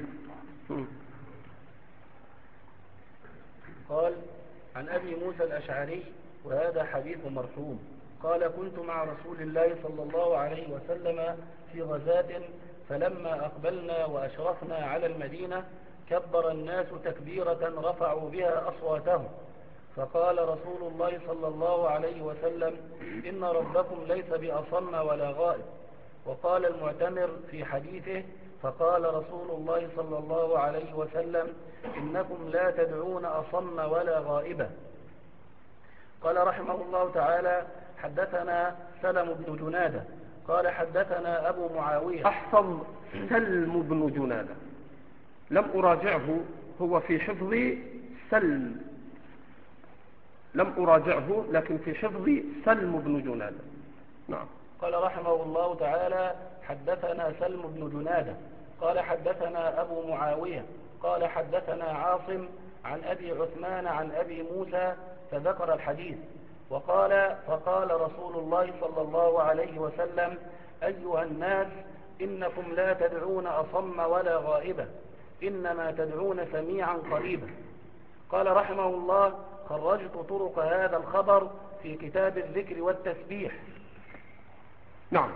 قال عن أبي موسى الأشعري، وهذا حديث مرحوم، قال كنت مع رسول الله صلى الله عليه وسلم في غزاة، فلما أقبلنا وأشرفنا على المدينة كبر الناس تكبيرة رفعوا بها أصواتهم، فقال رسول الله صلى الله عليه وسلم إن ربكم ليس بأصم ولا غائب. وقال المعتمر في حديثه فقال رسول الله صلى الله عليه وسلم إنكم لا تدعون أصم ولا غائبا. قال رحمه الله تعالى حدثنا سلم بن جنادة قال حدثنا أبو معاوية. أحفظ سلم بن جنادة، لم أراجعه، هو في حفظي سلم، لم أراجعه لكن في حفظي سلم بن جنادة. نعم. قال رحمه الله تعالى حدثنا سلم بن جنادة قال حدثنا أبو معاوية قال حدثنا عاصم عن أبي عثمان عن أبي موسى فذكر الحديث. وقال فقال رسول الله صلى الله عليه وسلم أيها الناس إنكم لا تدعون أصم ولا غائبا، إنما تدعون سميعا قريبا. قال رحمه الله خرجت طرق هذا الخبر في كتاب الذكر والتسبيح. نعم.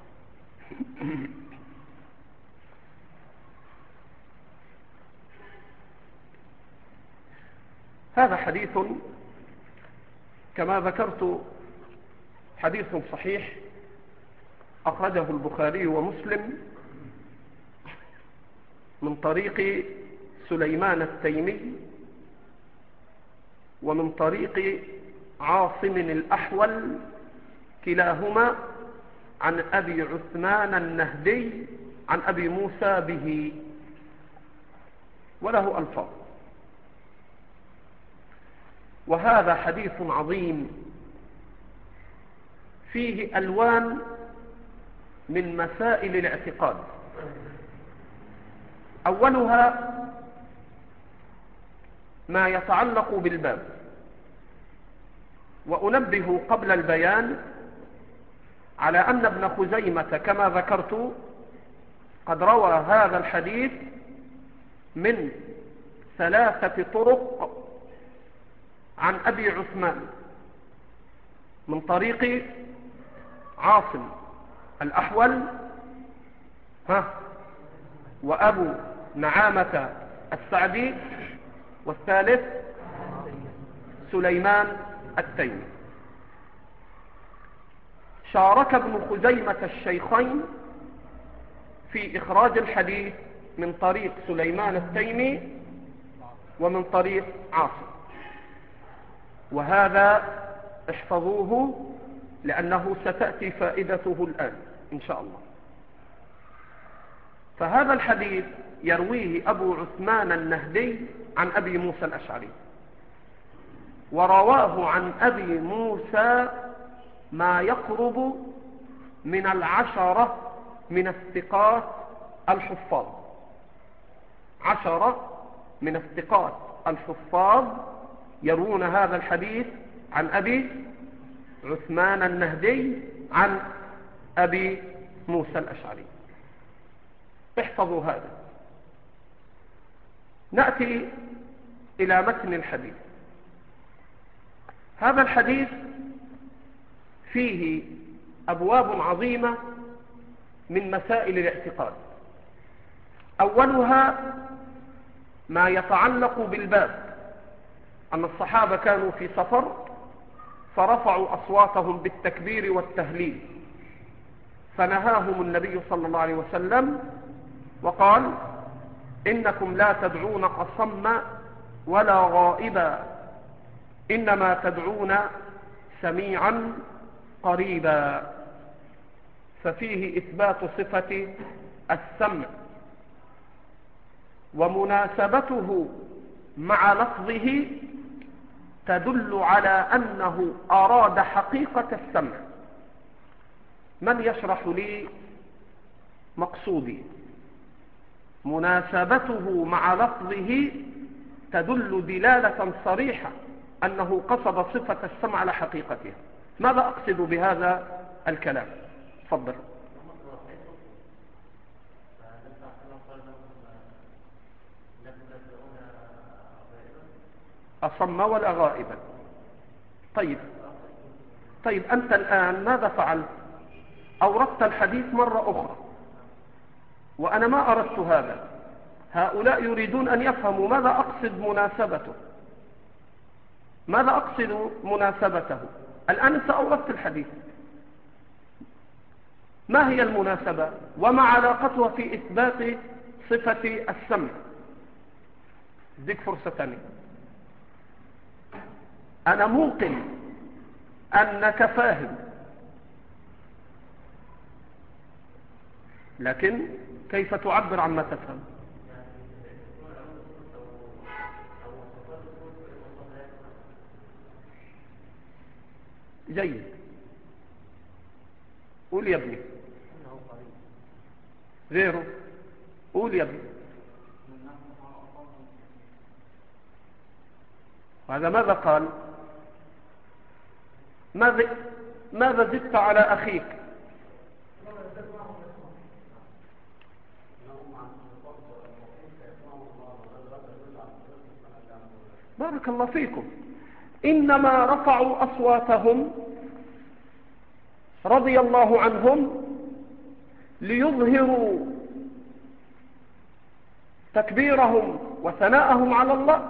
هذا حديث كما ذكرت حديث صحيح أخرجه البخاري ومسلم من طريق سليمان التيمي ومن طريق عاصم الأحول كلاهما عن أبي عثمان النهدي عن أبي موسى به، وله ألفاظ. وهذا حديث عظيم فيه ألوان من مسائل الاعتقاد. أولها ما يتعلق بالباب، وأنبه قبل البيان على أن ابن خزيمة كما ذكرت قد روى هذا الحديث من ثلاثة طرق عن أبي عثمان، من طريق عاصم الأحول ها وأبو نعامة السعدي، والثالث سليمان التيمي. شارك ابن خزيمة الشيخين في إخراج الحديث من طريق سليمان التيمي ومن طريق عاصم، وهذا احفظوه لأنه ستأتي فائدته الآن إن شاء الله. فهذا الحديث يرويه أبو عثمان النهدي عن أبي موسى الأشعري، ورواه عن أبي موسى ما يقرب من العشرة من الثقات الحفاظ، عشرة من الثقات الحفاظ يروون هذا الحديث عن أبي عثمان النهدي عن أبي موسى الأشعري. احفظوا هذا. نأتي إلى متن الحديث. هذا الحديث فيه أبواب عظيمة من مسائل الاعتقاد. أولها ما يتعلق بالباب، أن الصحابة كانوا في سفر فرفعوا أصواتهم بالتكبير والتهليل، فنهاهم النبي صلى الله عليه وسلم وقال: إنكم لا تدعون أصم ولا غائبا، إنما تدعون سميعا قريبا. ففيه إثبات صفة السمع، ومناسبته مع لفظه تدل على أنه أراد حقيقة السمع. من يشرح لي مقصودي؟ مناسبته مع لفظه تدل دلالة صريحة أنه قصد صفة السمع على حقيقتها. ماذا أقصد بهذا الكلام؟ تفضل. أصم ولا غائبا. طيب طيب أنت الآن ماذا فعلت؟ أوردت الحديث مرة أخرى، وأنا ما أردت هذا. هؤلاء يريدون أن يفهموا ماذا أقصد مناسبته، ماذا أقصد مناسبته. الآن سأوردت الحديث، ما هي المناسبة وما علاقتها في إثبات صفة السمع؟ اديك فرصة ثانية. أنا موقن أنك فاهم، لكن كيف تعبر عما تفهم؟ جيد. قول يا ابني. غيره. قول يا ابني. هذا ماذا قال؟ ماذا ماذا زدت على أخيك؟ بارك الله فيكم. إنما رفعوا أصواتهم رضي الله عنهم ليظهروا تكبيرهم وثناءهم على الله،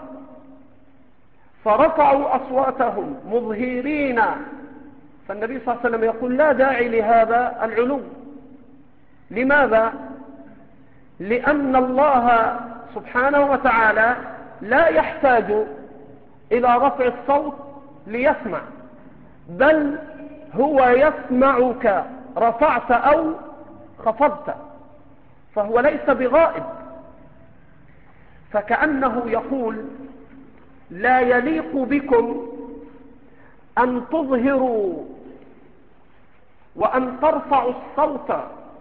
فرفعوا أصواتهم مظهرين. فالنبي صلى الله عليه وسلم يقول: لا داعي لهذا العلو. لماذا؟ لأن الله سبحانه وتعالى لا يحتاج إلى رفع الصوت ليسمع، بل هو يسمعك رفعت أو خفضت، فهو ليس بغائب. فكأنه يقول: لا يليق بكم أن تظهروا وأن ترفعوا الصوت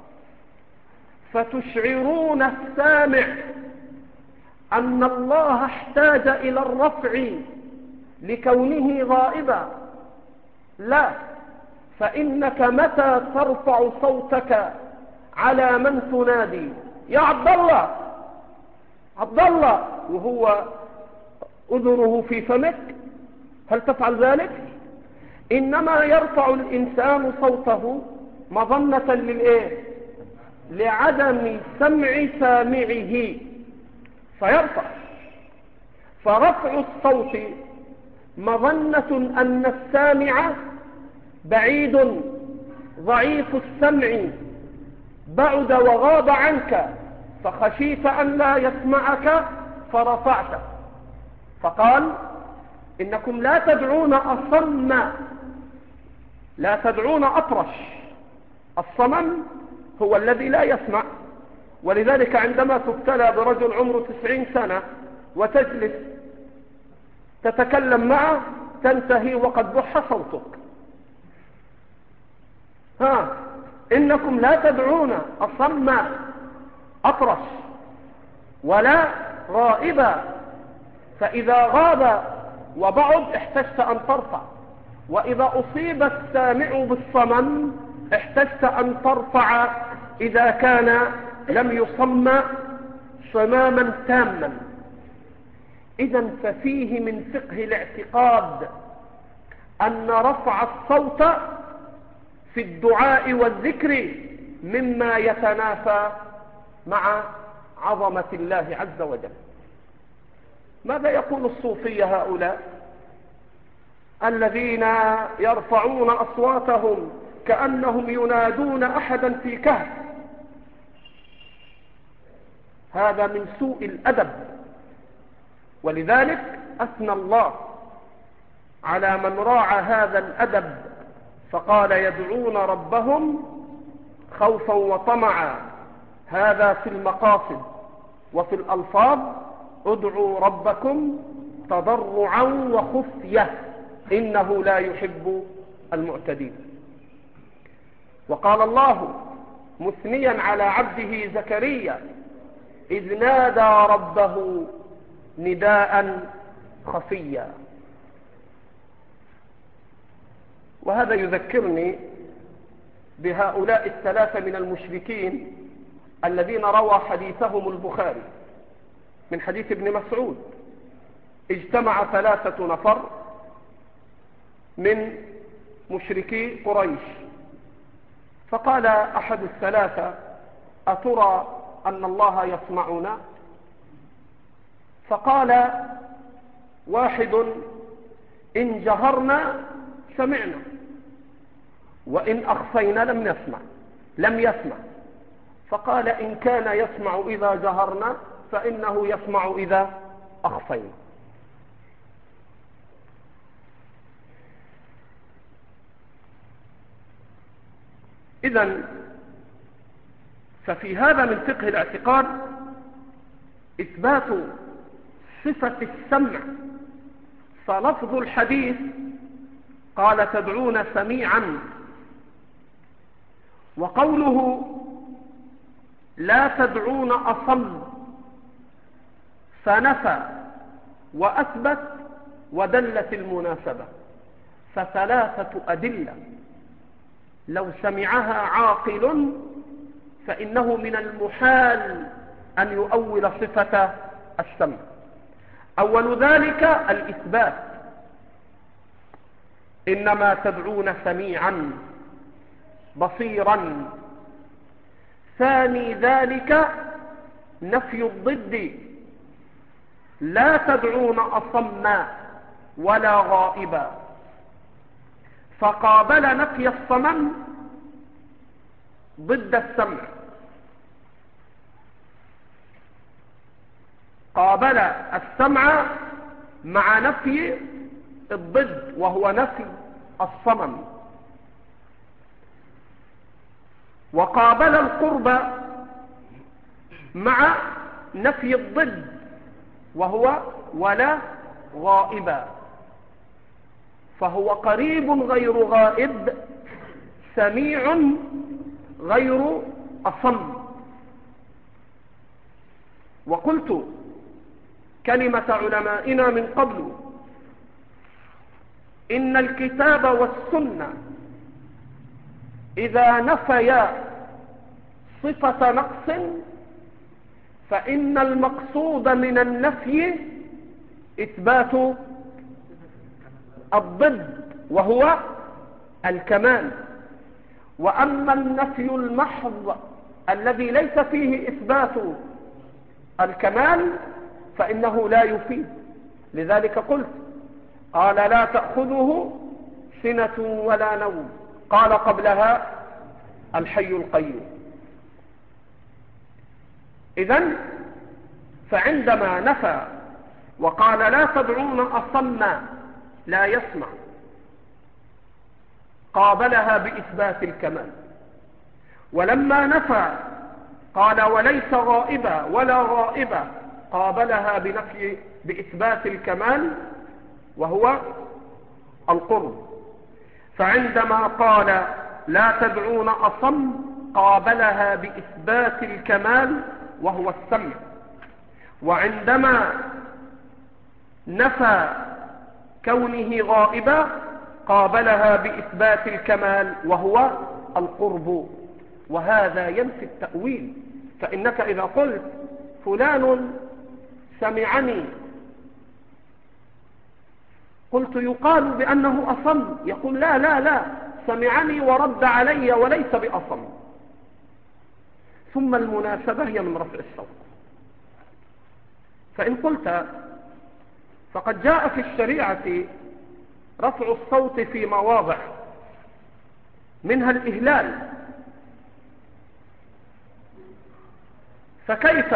فتشعرون السامع أن الله احتاج إلى الرفع لكونه غائبا. لا، فإنك متى ترفع صوتك على من تنادي: يا عبد الله عبد الله، وهو أذنه في فمك، هل تفعل ذلك؟ إنما يرفع الإنسان صوته مظنة للإيه؟ لعدم سمع سامعه. فيرفع. فرفع الصوت مظنة أن السامع بعيد ضعيف السمع بعد وغاب عنك فخشيت أن لا يسمعك فرفعت. فقال إنكم لا تدعون أصم، لا تدعون أطرش. الصمم هو الذي لا يسمع، ولذلك عندما تبتلى برجل عمره تسعين سنة وتجلس تتكلم معه تنتهي وقد بح صوتك. ها إنكم لا تدعون أصم أطرش ولا غائبا، فإذا غاب وبعد احتجت أن ترفع، وإذا أصيب السامع بالصمم احتجت أن ترفع إذا كان لم يصم صماما تاما. إذن ففيه من فقه الاعتقاد أن رفع الصوت في الدعاء والذكر مما يتنافى مع عظمة الله عز وجل. ماذا يقول الصوفية هؤلاء الذين يرفعون أصواتهم كأنهم ينادون أحدا في كهف؟ هذا من سوء الأدب، ولذلك أثنى الله على من راعى هذا الأدب فقال يدعون ربهم خوفا وطمعا. هذا في المقاصد، وفي الألفاظ ادعوا ربكم تضرعا وخفية إنه لا يحب المعتدين. وقال الله مثنيا على عبده زكريا إذ نادى ربه نداء خفيا. وهذا يذكرني بهؤلاء الثلاثة من المشركين الذين روى حديثهم البخاري من حديث ابن مسعود. اجتمع ثلاثة نفر من مشركي قريش، فقال أحد الثلاثة أترى أن الله يسمعنا؟ فقال واحد إن جهرنا سمعنا وإن أخفينا لم يسمع لم يسمع. فقال إن كان يسمع إذا جهرنا فإنه يسمع إذا أخفينا. إذن ففي هذا من فقه الاعتقاد إثبات صفة السمع. فلفظ الحديث قال تدعون سميعا، وقوله لا تدعون أصم فنفى وأثبت ودلت المناسبة. فثلاثة أدلة لو سمعها عاقل فإنه من المحال أن يؤول صفة السمع. أول ذلك الإثبات إنما تدعون سميعا بصيرا. ثاني ذلك نفي الضد لا تدعون أصما ولا غائبا، فقابل نفي الصمم ضد السمع، قابل السمع مع نفي الضد وهو نفي الصمم، وقابل القرب مع نفي الضد وهو ولا غائبا، فهو قريب غير غائب، سميع غير أصم. وقلت كلمة علمائنا من قبل إن الكتاب والسنة إذا نفيا صفة نقص فإن المقصود من النفي إثبات الضد وهو الكمال. وأما النفي المحض الذي ليس فيه إثبات الكمال فإنه لا يفيد. لذلك قلت قال لا تأخذه سنة ولا نوم، قال قبلها الحي القيوم. إذن فعندما نفى وقال لا تدعون أصم لا يسمع، قابلها بإثبات الكمال. ولما نفى قال وليس غائبا ولا غائبا، قابلها بنفي بإثبات الكمال وهو القرب. فعندما قال لا تدعون أصم قابلها بإثبات الكمال وهو السمع. وعندما نفى كونه غائبا قابلها بإثبات الكمال وهو القرب. وهذا ينفي التأويل. فإنك إذا قلت فلان سمعني، قلت يقال بأنه أصم، يقول لا لا لا سمعني ورد علي وليس بأصم. ثم المناسبة هي من رفع الصوت. فإن قلت فقد جاء في الشريعة رفع الصوت في مواضع منها الإهلال، فكيف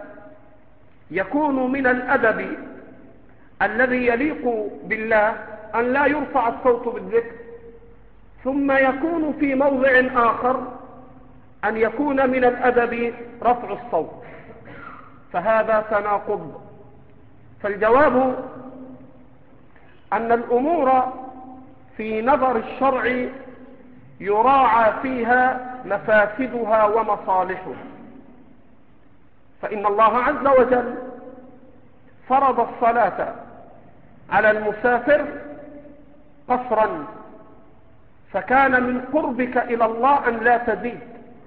يكون من الأدب الذي يليق بالله أن لا يرفع الصوت بالذكر، ثم يكون في موضع آخر أن يكون من الأدب رفع الصوت؟ فهذا تناقض. فالجواب أن الأمور في نظر الشرع يراعى فيها مفاسدها ومصالحها. فإن الله عز وجل فرض الصلاة على المسافر قصرا، فكان من قربك إلى الله أن لا تزيد.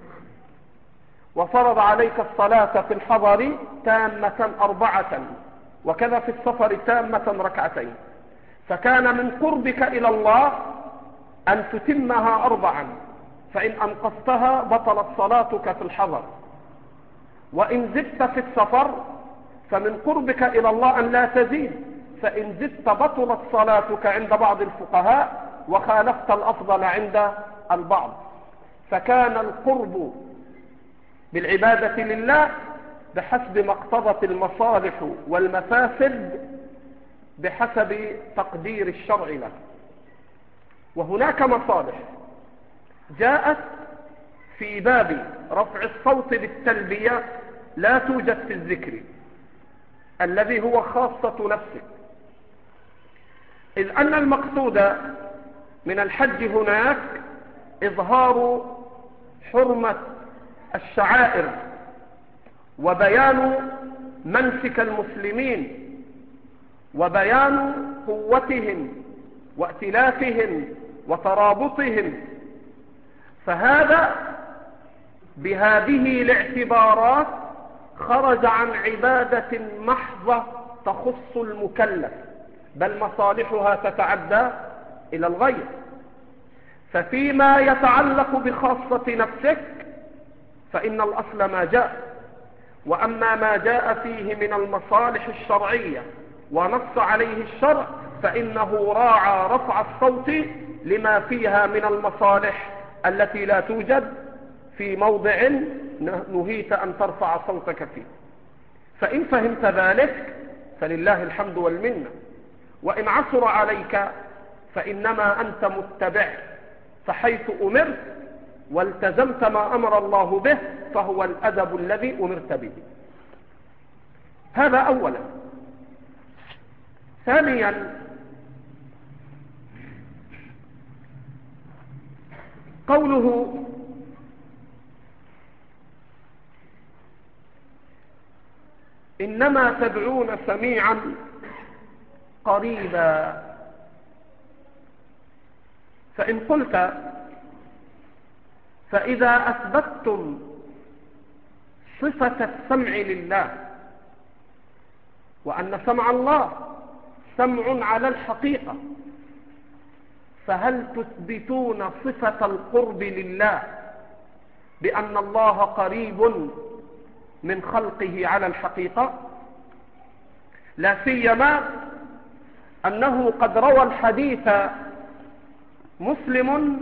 وفرض عليك الصلاة في الحضر تامة أربعة، وكذا في السفر تامة ركعتين، فكان من قربك إلى الله أن تتمها أربعا، فإن أنقصتها بطلت صلاتك في الحضر. وإن زدت في السفر فمن قربك إلى الله أن لا تزيد، فإن زدت بطلت صلاتك عند بعض الفقهاء وخالفت الأفضل عند البعض. فكان القرب بالعبادة لله بحسب ما اقتضت المصالح والمفاسد بحسب تقدير الشرع له. وهناك مصالح جاءت في باب رفع الصوت بالتلبية لا توجد في الذكر الذي هو خاصة نفسه، إذ أن المقصود من الحج هناك إظهار حرمة الشعائر وبيان منسك المسلمين وبيان قوتهم وائتلافهم وترابطهم. فهذا بهذه الاعتبارات خرج عن عبادة محضة تخص المكلف، بل مصالحها تتعدى إلى الغير. ففيما يتعلق بخاصة نفسك فإن الأصل ما جاء، وأما ما جاء فيه من المصالح الشرعية ونص عليه الشرع فإنه راعى رفع الصوت لما فيها من المصالح التي لا توجد في موضع نهيت أن ترفع صوتك فيه. فإن فهمت ذلك فلله الحمد والمنة، وإن عصر عليك فإنما أنت متبع، فحيث أمرت والتزمت ما أمر الله به فهو الأدب الذي أمرت به. هذا أولا. ثانيا، قوله إنما تدعون سميعا قريبا، فإن قلت فإذا أثبتتم صفة السمع لله وأن سمع الله سمع على الحقيقة، فهل تثبتون صفة القرب لله بأن الله قريب من خلقه على الحقيقة؟ لا سيما أنه قد روى الحديث مسلم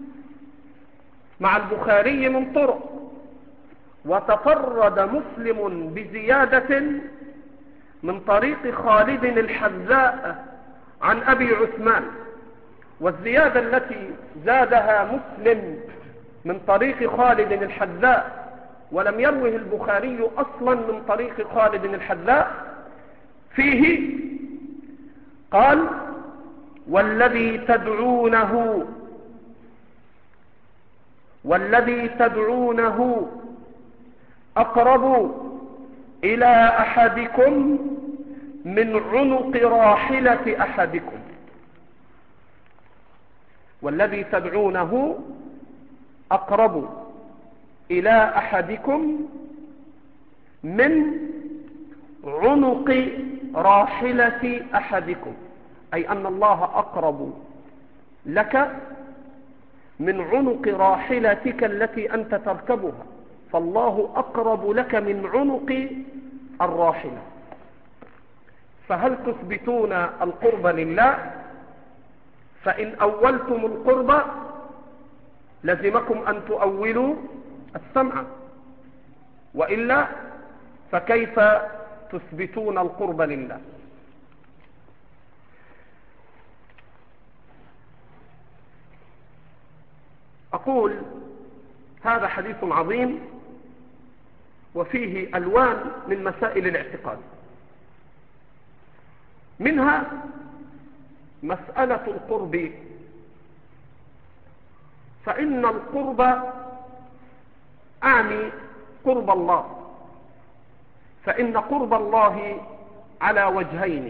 مع البخاري من طرق، وتفرد مسلم بزيادة من طريق خالد الحذاء عن أبي عثمان. والزيادة التي زادها مسلم من طريق خالد الحذاء ولم يروه البخاري أصلا من طريق خالد الحذاء فيه قال: والذي تدعونه والذي تدعونه أقرب إلى أحدكم من عنق راحلة أحدكم. والذي تدعونه أقرب إلى أحدكم من عنق راحلة أحدكم، أي أن الله أقرب لك من عنق راحلتك التي أنت تركبها، فالله أقرب لك من عنق الراحلة. فهل تثبتون القرب لله؟ فإن أولتم القرب لزمكم أن تؤولوا السمع، وإلا فكيف تثبتون القرب لله؟ أقول هذا حديث عظيم وفيه ألوان من مسائل الاعتقاد، منها مسألة القرب. فإن القرب أعني قرب الله، فإن قرب الله على وجهين: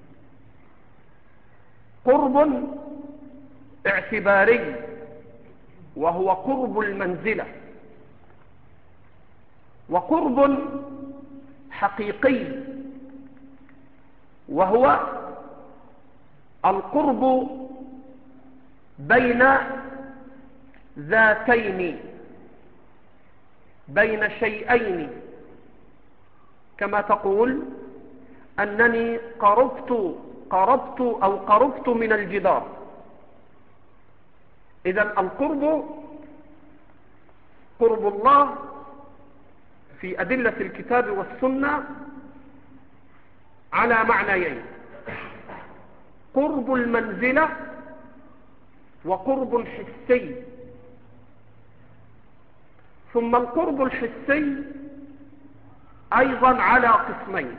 قرب اعتباري وهو قرب المنزلة، وقرب حقيقي وهو القرب بين ذاتين، بين شيئين، كما تقول أنني قربت قربت أو قربت من الجدار. إذن القرب قرب الله في أدلة الكتاب والسنة على معنيين: قرب المنزلة وقرب حسي. ثم القرب الحسي أيضا على قسمين: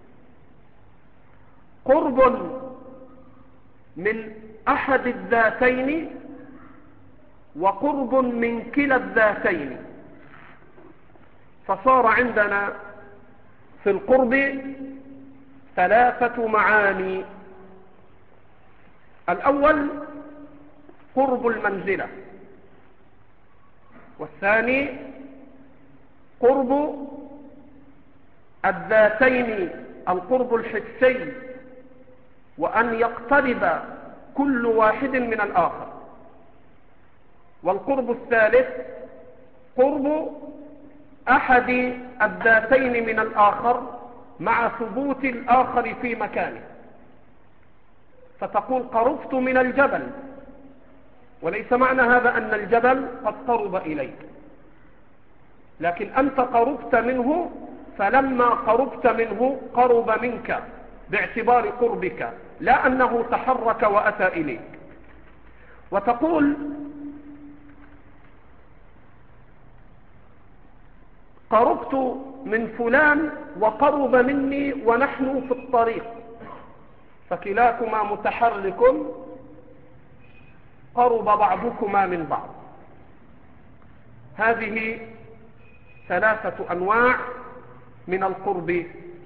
قرب من أحد الذاتين وقرب من كلا الذاتين. فصار عندنا في القرب ثلاثة معاني: الأول قرب المنزلة، والثاني قرب الذاتين القرب الحسي، وأن يقترب كل واحد من الآخر. والقرب الثالث قرب أحد الذاتين من الآخر مع ثبوت الآخر في مكانه. فتقول قربت من الجبل، وليس معنى هذا أن الجبل قد قرب إليك، لكن أنت قربت منه، فلما قربت منه قرب منك باعتبار قربك، لا أنه تحرك وأتى إليك. وتقول قربت من فلان وقرب مني ونحن في الطريق، فكلاكما متحرك، قرب بعضكما من بعض. هذه ثلاثة أنواع من القرب.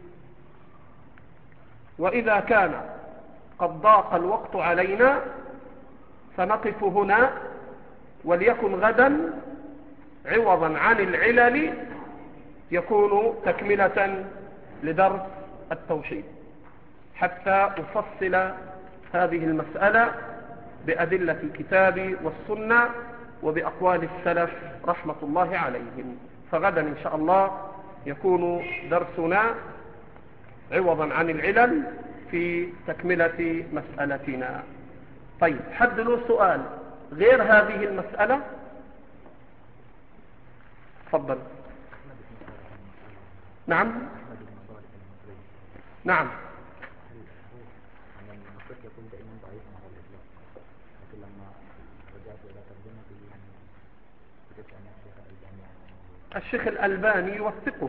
وإذا كان قد ضاق الوقت علينا فنقف هنا، وليكن غدا عوضا عن العلل يكون تكملة لدرس التوحيد، حتى أفصل هذه المسألة بأدلة الكتاب والسنة وبأقوال السلف رحمة الله عليهم. فغدا إن شاء الله يكون درسنا عوضا عن العلل في تكملة مسألتنا. طيب، حد له سؤال غير هذه المسألة؟ تفضل. نعم نعم. الشيخ الألباني يوثقه.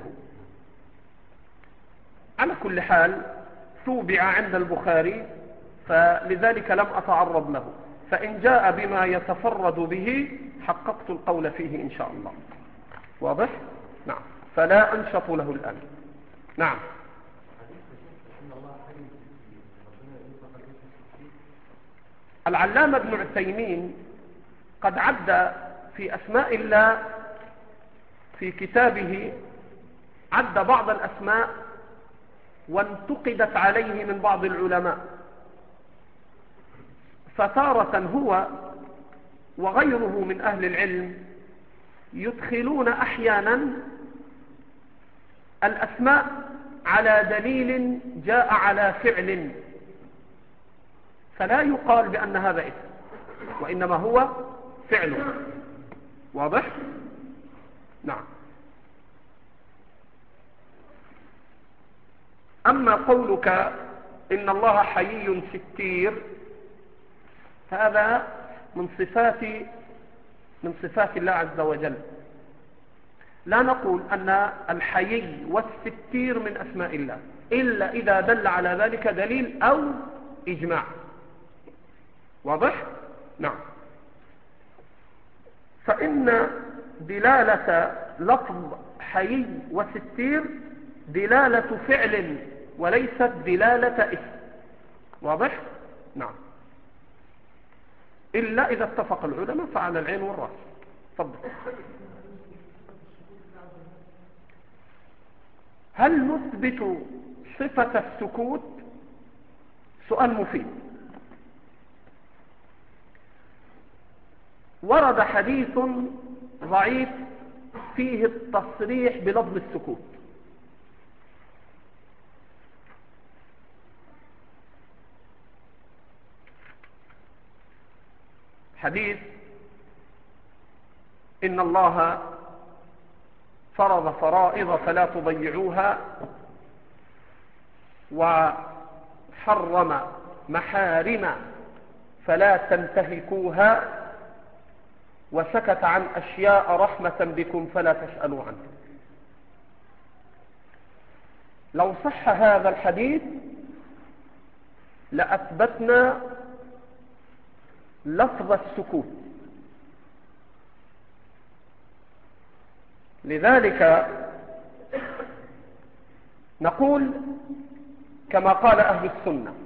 على كل حال توبع عند البخاري، فلذلك لم أتعرض له، فإن جاء بما يتفرد به حققت القول فيه إن شاء الله. واضح؟ نعم. فلا أنشط له الآن. نعم. العلامة ابن عثيمين قد عد في أسماء الله في كتابه، عد بعض الأسماء وانتقدت عليه من بعض العلماء، فتارة هو وغيره من أهل العلم يدخلون أحيانا الأسماء على دليل جاء على فعل، فلا يقال بأن هذا اسم، وإنما هو فعل. واضح؟ نعم. أما قولك إن الله حيي ستير، هذا من صفات من صفات الله عز وجل. لا نقول أن الحيي والستير من أسماء الله إلا إذا دل على ذلك دليل أو إجماع. واضح؟ نعم. فإن دلالة لفظ حيي وستير دلالة فعل وليست دلالة اسم. واضح؟ نعم. إلا إذا اتفق العلماء فعلى العين والرأس. تفضل. هل نثبت صفة السكوت؟ سؤال مفيد. ورد حديث ضعيف فيه التصريح بلفظ السكوت، حديث إن الله فرض فرائض فلا تضيعوها، وحرم محارم فلا تنتهكوها، وسكت عن أشياء رحمة بكم فلا تسألوا عنه. لو صح هذا الحديث لأثبتنا لفظ السكوت. لذلك نقول كما قال أهل السنة: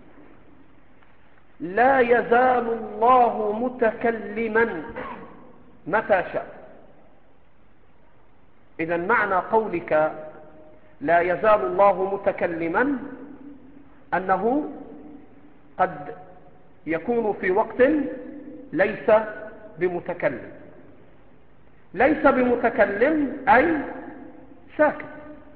لا يزال الله متكلما متى شاء. إذن معنى قولك لا يزال الله متكلما أنه قد يكون في وقت ليس بمتكلم. ليس بمتكلم أي ساكت.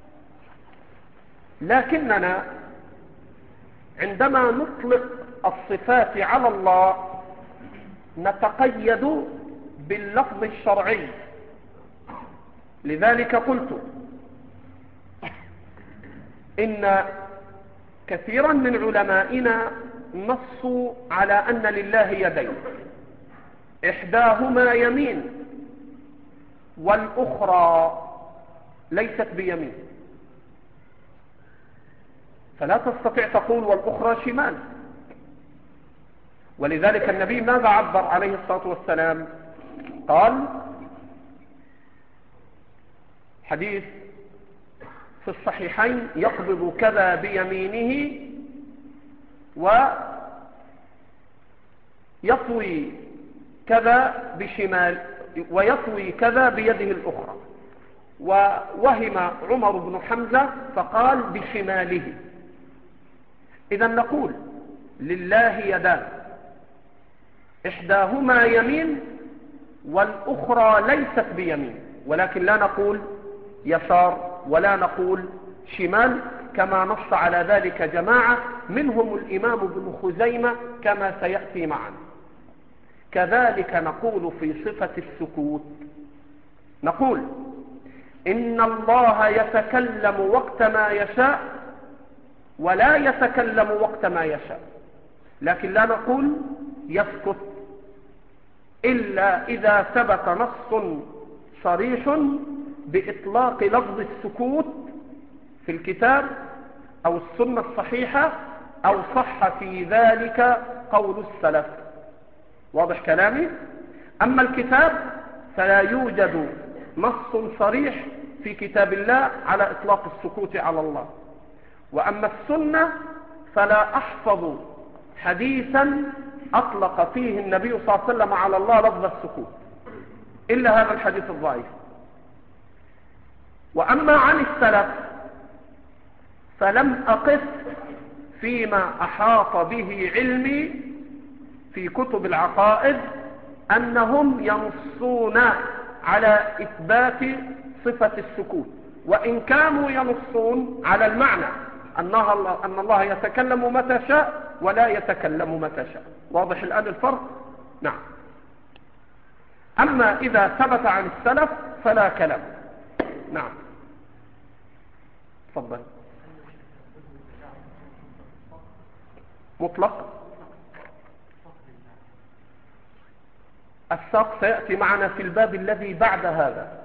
لكننا عندما نطلق الصفات على الله نتقيد باللفظ الشرعي. لذلك قلت إن كثيرا من علمائنا نصوا على أن لله يدين، إحداهما يمين والأخرى ليست بيمين، فلا تستطيع تقول والأخرى شمال. ولذلك النبي ماذا عبر عليه الصلاة والسلام؟ قال حديث في الصحيحين: يقبض كذا بيمينه ويطوي كذا بشمال ويطوي كذا بيده الأخرى. ووهم عمر بن حمزة فقال بشماله. إذا نقول لله يدان، إحداهما يمين والأخرى ليست بيمين، ولكن لا نقول يسار ولا نقول شمال كما نص على ذلك جماعة منهم الإمام ابن خزيمة كما سيأتي معنا. كذلك نقول في صفة السكوت، نقول إن الله يتكلم وقت ما يشاء ولا يتكلم وقت ما يشاء، لكن لا نقول يسكت إلا إذا ثبت نص صريح بإطلاق لفظ السكوت في الكتاب أو السنة الصحيحة أو صح في ذلك قول السلف. واضح كلامي؟ أما الكتاب فلا يوجد نص صريح في كتاب الله على إطلاق السكوت على الله، وأما السنة فلا أحفظ حديثا أطلق فيه النبي صلى الله عليه وسلم على الله لفظ السكوت إلا هذا الحديث الضعيف. وأما عن السلف فلم أقف فيما أحاط به علمي في كتب العقائد أنهم ينصون على إثبات صفة السكوت، وإن كانوا ينصون على المعنى أن الله يتكلم متى شاء ولا يتكلم متى شاء. واضح الآن الفرق؟ نعم. أما إذا ثبت عن السلف فلا كلام. نعم تفضل. مطلق الساق سيأتي معنا في الباب الذي بعد هذا،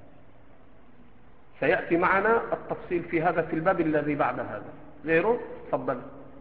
سيأتي معنا التفصيل في هذا في الباب الذي بعد هذا. غيره تفضل.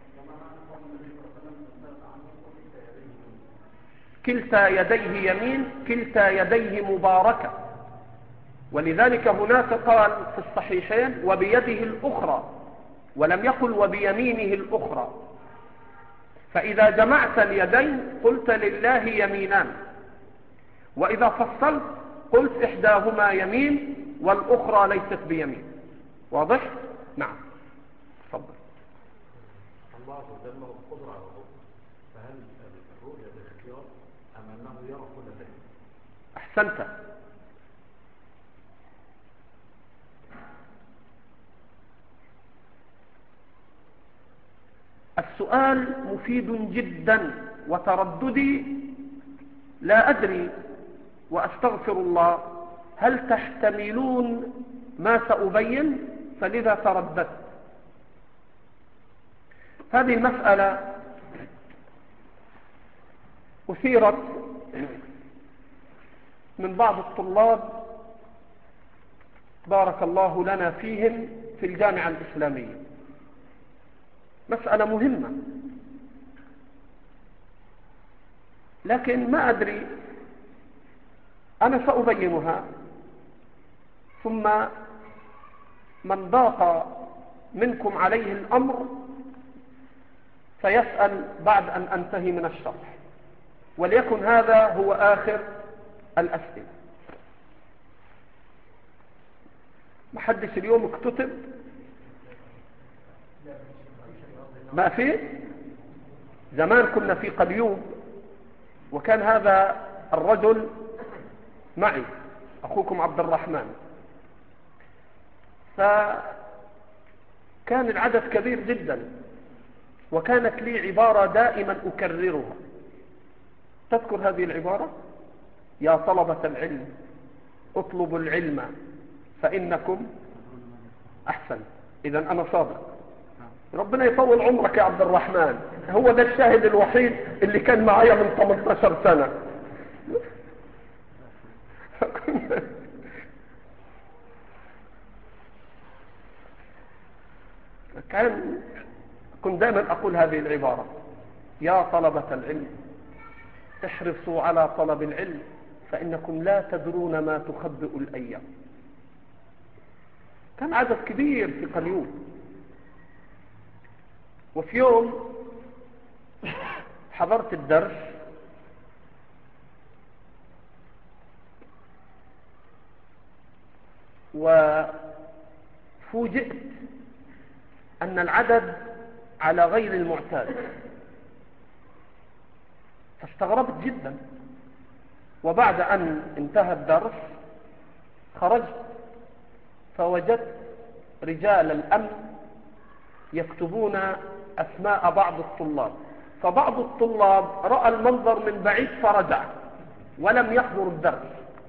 كلتا يديه يمين كلتا يديه مباركة، ولذلك هناك قال في الصحيحين وبيده الأخرى ولم يقل وبيمينه الأخرى، فإذا جمعت اليدين قلت لله يمينان، وإذا فصلت قلت إحداهما يمين والأخرى ليست بيمين. واضح؟ نعم تفضل. الله عز وجل له القدرة على الرؤية، فهل الرؤية باختيار أم أنه يرى كل شيء؟ أحسنت. السؤال مفيد جدا، وترددي لا أدري وأستغفر الله هل تحتملون ما سأبين، فلذا ترددت. هذه المسألة أثيرت من بعض الطلاب بارك الله لنا فيهم في الجامعة الإسلامية، مسألة مهمة، لكن ما أدري، أنا سأبينها، ثم من ضاق منكم عليه الأمر فيسأل بعد أن أنتهي من الشرح، وليكن هذا هو آخر الأسئلة. ما حدش اليوم اكتتب؟ ما في؟ زمان كنا في قليوب، وكان هذا الرجل معي أخوكم عبد الرحمن، فكان العدد كبير جدا، وكانت لي عبارة دائما أكررها. تذكر هذه العبارة؟ يا طلبة العلم اطلبوا العلم فإنكم أحسن. إذا أنا صادق، ربنا يطول عمرك يا عبد الرحمن، هو ده الشاهد الوحيد اللي كان معايا من ثمانية عشر سنة. كان كنت دائما أقول هذه العبارة: يا طلبة العلم احرصوا على طلب العلم فإنكم لا تدرون ما تخبئ الأيام. كان عدد كبير في قليوب، وفي يوم حضرت الدرس وفوجئت أن العدد على غير المعتاد، فاستغربت جدا. وبعد أن انتهى الدرس خرجت فوجدت رجال الأمن يكتبون أسماء بعض الطلاب، فبعض الطلاب رأى المنظر من بعيد فرجع ولم يحضر الدرس،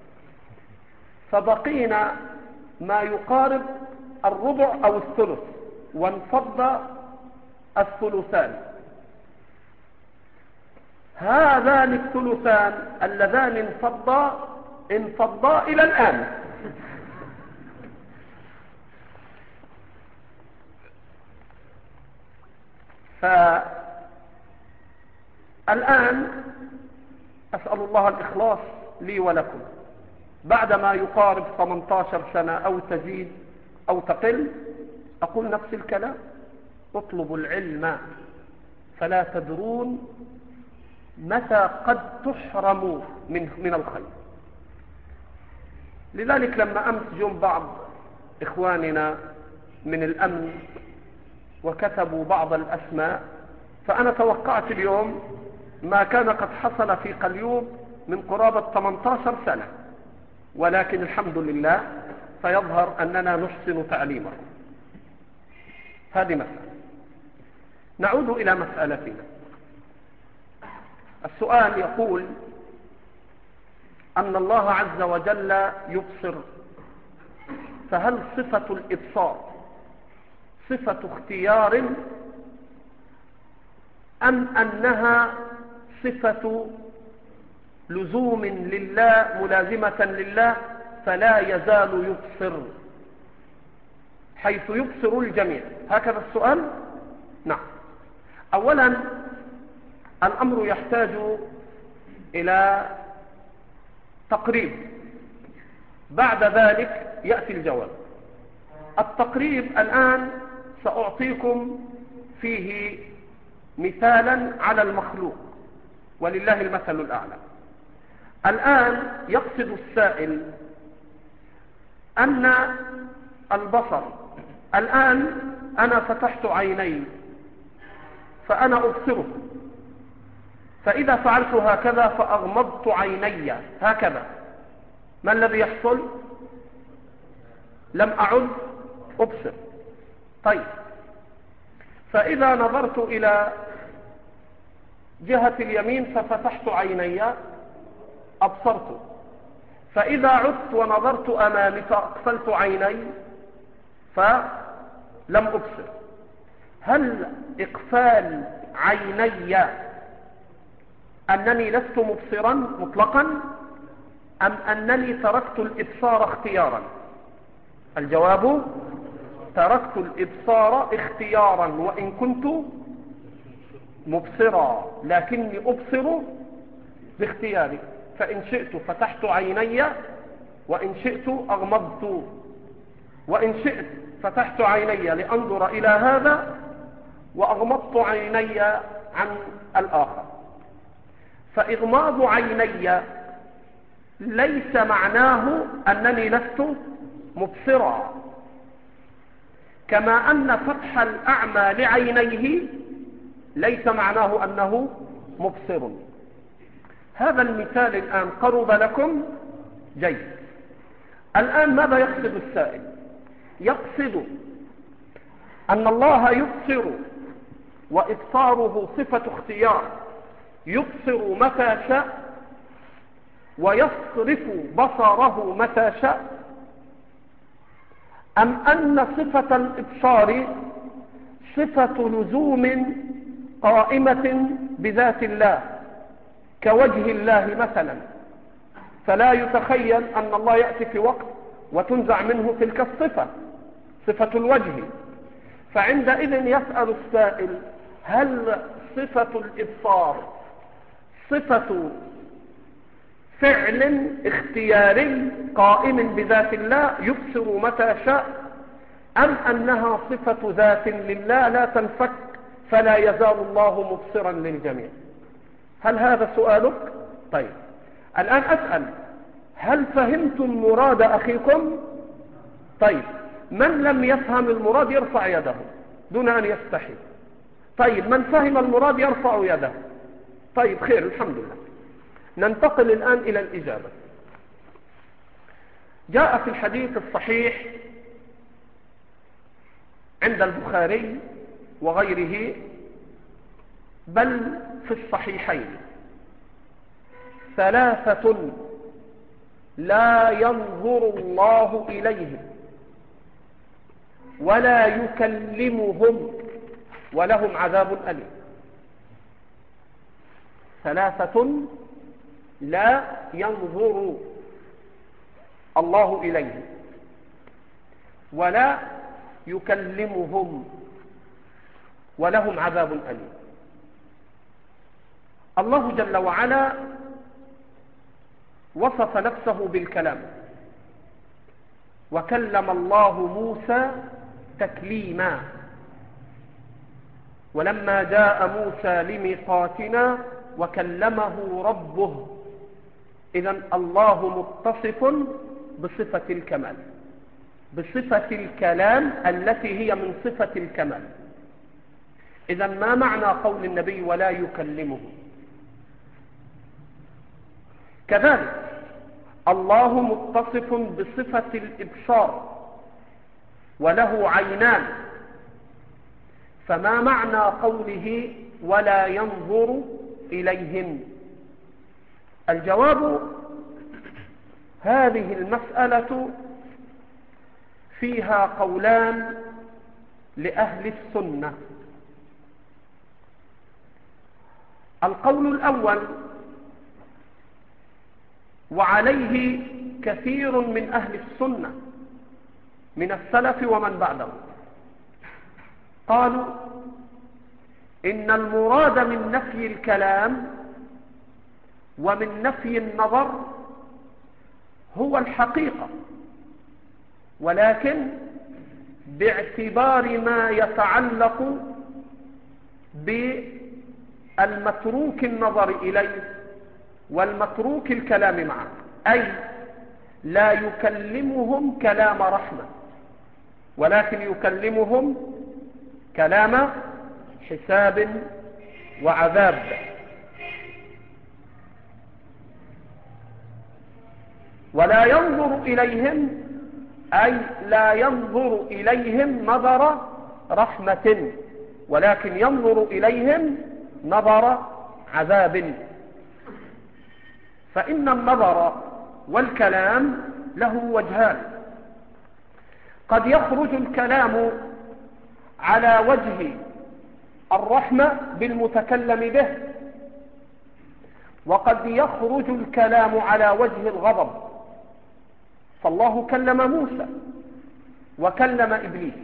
فبقينا ما يقارب الربع أو الثلث وانفض الثلثان. هذان الثلثان اللذان انفضا انفضا إلى الآن. فالآن أسأل الله الإخلاص لي ولكم بعدما يقارب ثمانية عشر سنة أو تزيد أو تقل، أقول نفس الكلام: اطلبوا العلم فلا تدرون متى قد تحرموا من من الخير. لذلك لما أمس جم بعض إخواننا من الأمن وكتبوا بعض الأسماء، فأنا توقعت اليوم ما كان قد حصل في قليوب من قرابة ثمانية عشر سنة، ولكن الحمد لله فيظهر أننا نحسن تعليمكم. هذه مسألة. نعود إلى مسألتنا. السؤال يقول أن الله عز وجل يبصر، فهل صفة الإبصار صفة اختيار أم أنها صفة لزوم لله ملازمة لله فلا يزال يبصر حيث يبصر الجميع؟ هكذا السؤال؟ نعم. أولا الأمر يحتاج إلى تقريب، بعد ذلك يأتي الجواب. التقريب الآن سأعطيكم فيه مثالا على المخلوق ولله المثل الأعلى. الآن يقصد السائل أن البصر، الآن أنا فتحت عيني فأنا أبصره، فإذا فعلت هكذا فأغمضت عيني هكذا، ما الذي يحصل؟ لم أعد أبصر. طيب، فإذا نظرت إلى جهة اليمين ففتحت عيني أبصرت، فإذا عدت ونظرت أمامي فأقفلت عيني فلم أبصر. هل إقفال عيني أنني لست مبصرا مطلقا أم أنني تركت الإبصار اختيارا؟ الجواب: تركت الإبصار اختيارا، وإن كنت مبصرا لكني أبصر باختياري، فإن شئت فتحت عيني وإن شئت أغمضت، وإن شئت فتحت عيني لأنظر إلى هذا وأغمضت عيني عن الآخر. فإغماض عيني ليس معناه أنني لست مبصرا، كما أن فتح الأعمى لعينيه ليس معناه أنه مبصر. هذا المثال الآن قرب لكم؟ جيد. الآن ماذا يقصد السائل؟ يقصد أن الله يبصر وإبصاره صفة اختيار، يبصر متى شاء ويصرف بصره متى شاء، أم أن صفة الإبصار صفة لزوم قائمة بذات الله كوجه الله مثلا، فلا يتخيل أن الله يأتي في وقت وتنزع منه تلك الصفة، صفة الوجه. فعندئذ يسأل السائل: هل صفة الإبصار صفة فعل اختياري قائم بذات الله يبصر متى شاء، أم أنها صفة ذات لله لا تنفك فلا يزال الله مبصرا للجميع؟ هل هذا سؤالك؟ طيب، الآن أسأل: هل فهمتم مراد أخيكم؟ طيب، من لم يفهم المراد يرفع يده دون أن يستحي. طيب، من فهم المراد يرفع يده. طيب، خير، الحمد لله. ننتقل الآن إلى الإجابة. جاء في الحديث الصحيح عند البخاري وغيره بل في الصحيحين ثلاثة لا ينظر الله إليهم ولا يكلمهم ولهم عذاب أليم. ثلاثة لا ينظر الله إليهم ولا يكلمهم ولهم عذاب أليم. الله جل وعلا وصف نفسه بالكلام، وكلم الله موسى تكليما، ولما جاء موسى لميقاتنا وكلمه ربه. إذن الله متصف بصفة الكمال، بصفة الكلام التي هي من صفة الكمال. إذن ما معنى قول النبي ولا يكلمه؟ كذلك الله متصف بصفة الإبصار وله عينان، فما معنى قوله ولا ينظر إليهم؟ الجواب: هذه المسألة فيها قولان لأهل السنة. القول الأول وعليه كثير من أهل السنة من السلف ومن بعدهم، قالوا إن المراد من نفي الكلام ومن نفي النظر هو الحقيقة، ولكن باعتبار ما يتعلق بالمتروك النظر إليه والمتروك الكلام معه، أي لا يكلمهم كلام رحمة، ولكن يكلمهم كلام حساب وعذاب. ولا ينظر إليهم أي لا ينظر إليهم نظر رحمة، ولكن ينظر إليهم نظر عذاب. فإن النظر والكلام له وجهان: قد يخرج الكلام على وجه الرحمة بالمتكلم به، وقد يخرج الكلام على وجه الغضب. فالله كلم موسى وكلم إبليس،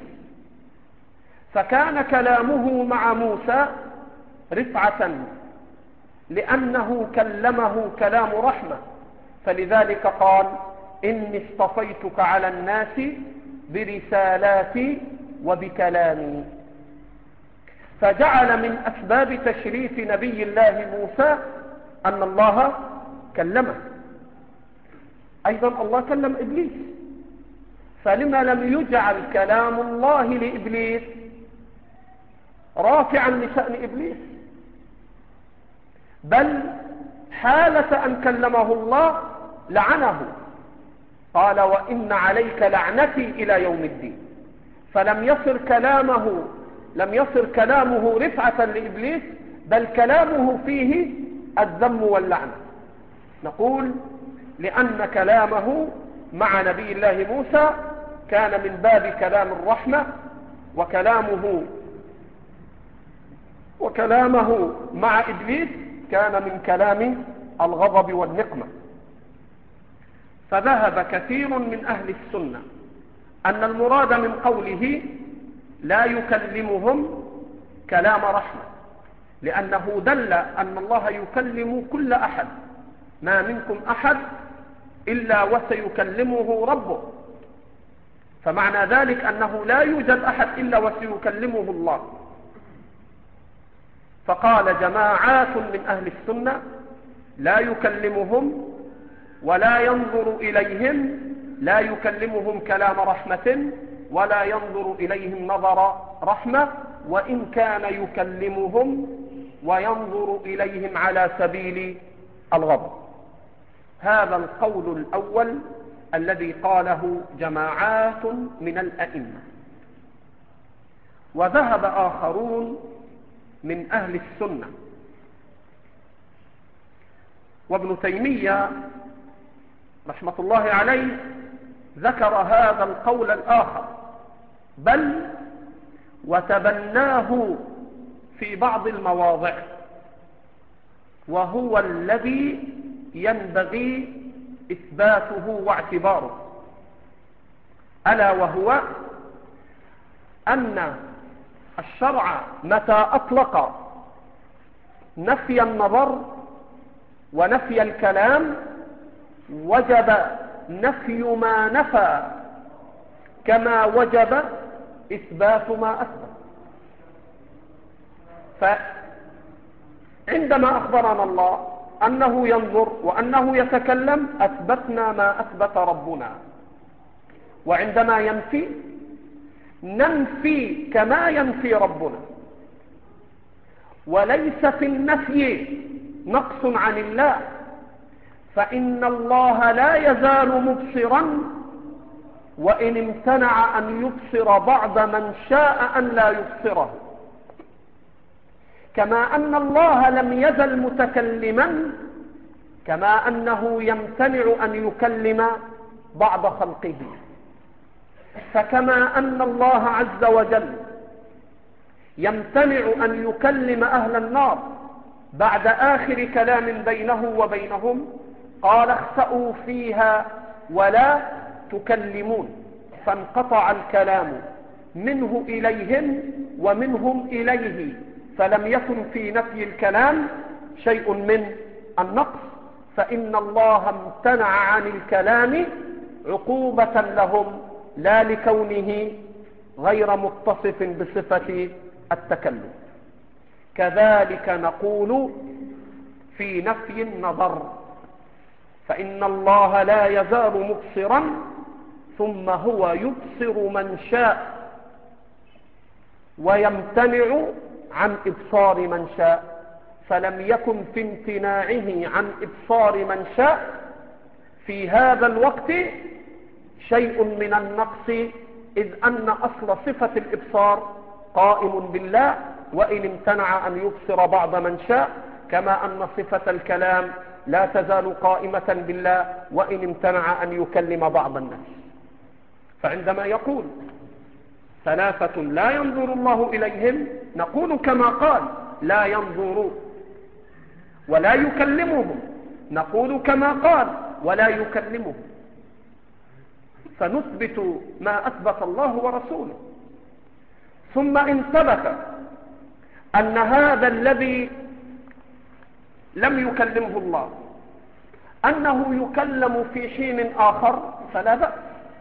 فكان كلامه مع موسى رفعة لأنه كلمه كلام رحمة، فلذلك قال إني اصطفيتك على الناس برسالاتي وبكلامي. فجعل من أسباب تشريف نبي الله موسى أن الله كلمه. أيضا الله كلم إبليس، فلما لم يجعل كلام الله لإبليس رافعا لشأن إبليس، بل حالة أن كلمه الله لعنه، قال وإن عليك لعنتي إلى يوم الدين. فلم يصر كلامه لم يصر كلامه رفعة لإبليس، بل كلامه فيه الذم واللعنة. نقول لأن كلامه مع نبي الله موسى كان من باب كلام الرحمة، وكلامه وكلامه مع إبليس كان من كلام الغضب والنقمة. فذهب كثير من أهل السنة أن المراد من قوله لا يكلمهم كلام رحمة، لأنه دل أن الله يكلم كل أحد، ما منكم أحد إلا وسيكلمه ربه. فمعنى ذلك أنه لا يوجد أحد إلا وسيكلمه الله. فقال جماعات من أهل السنة لا يكلمهم ولا ينظر إليهم، لا يكلمهم كلام رحمة ولا ينظر إليهم نظر رحمة، وإن كان يكلمهم وينظر إليهم على سبيل الغضب. هذا القول الأول الذي قاله جماعات من الأئمة. وذهب آخرون من أهل السنة، وابن تيمية رحمة الله عليه ذكر هذا القول الآخر، بل وتبناه في بعض المواضع، وهو الذي ينبغي إثباته واعتباره، ألا وهو أن الشرع متى أطلق نفي النظر ونفي الكلام وجب نفي ما نفى كما وجب إثبات ما أثبت. فعندما أخبرنا الله أنه ينظر وأنه يتكلم أثبتنا ما أثبت ربنا، وعندما ينفي ننفي كما ينفي ربنا، وليس في النفي نقص عن الله، فإن الله لا يزال مبصرا وإن امتنع أن يبصر بعض من شاء أن لا يبصره، كما أن الله لم يزل متكلما كما أنه يمتنع أن يكلم بعض خلقه. فكما أن الله عز وجل يمتنع أن يكلم أهل النار بعد آخر كلام بينه وبينهم، قال اخسأوا فيها ولا تكلمون، فانقطع الكلام منه إليهم ومنهم إليه، فلم يكن في نفي الكلام شيء من النقص، فإن الله امتنع عن الكلام عقوبة لهم لا لكونه غير متصف بصفة التكلم. كذلك نقول في نفي النظر، فإن الله لا يزال مبصرا ثم هو يبصر من شاء ويمتنع عن إبصار من شاء، فلم يكن في امتناعه عن إبصار من شاء في هذا الوقت شيء من النقص، إذ أن أصل صفة الإبصار قائم بالله، وإن امتنع أن يبصر بعض من شاء، كما أن صفة الكلام لا تزال قائمة بالله وإن امتنع أن يكلم بعض الناس. فعندما يقول ثلاثة لا ينظر الله إليهم، نقول كما قال لا ينظر، ولا يكلمهم نقول كما قال ولا يكلمهم، فنثبت ما أثبت الله ورسوله. ثم إن ثبت أن هذا الذي لم يكلمه الله أنه يكلم في حين آخر فلا بأس،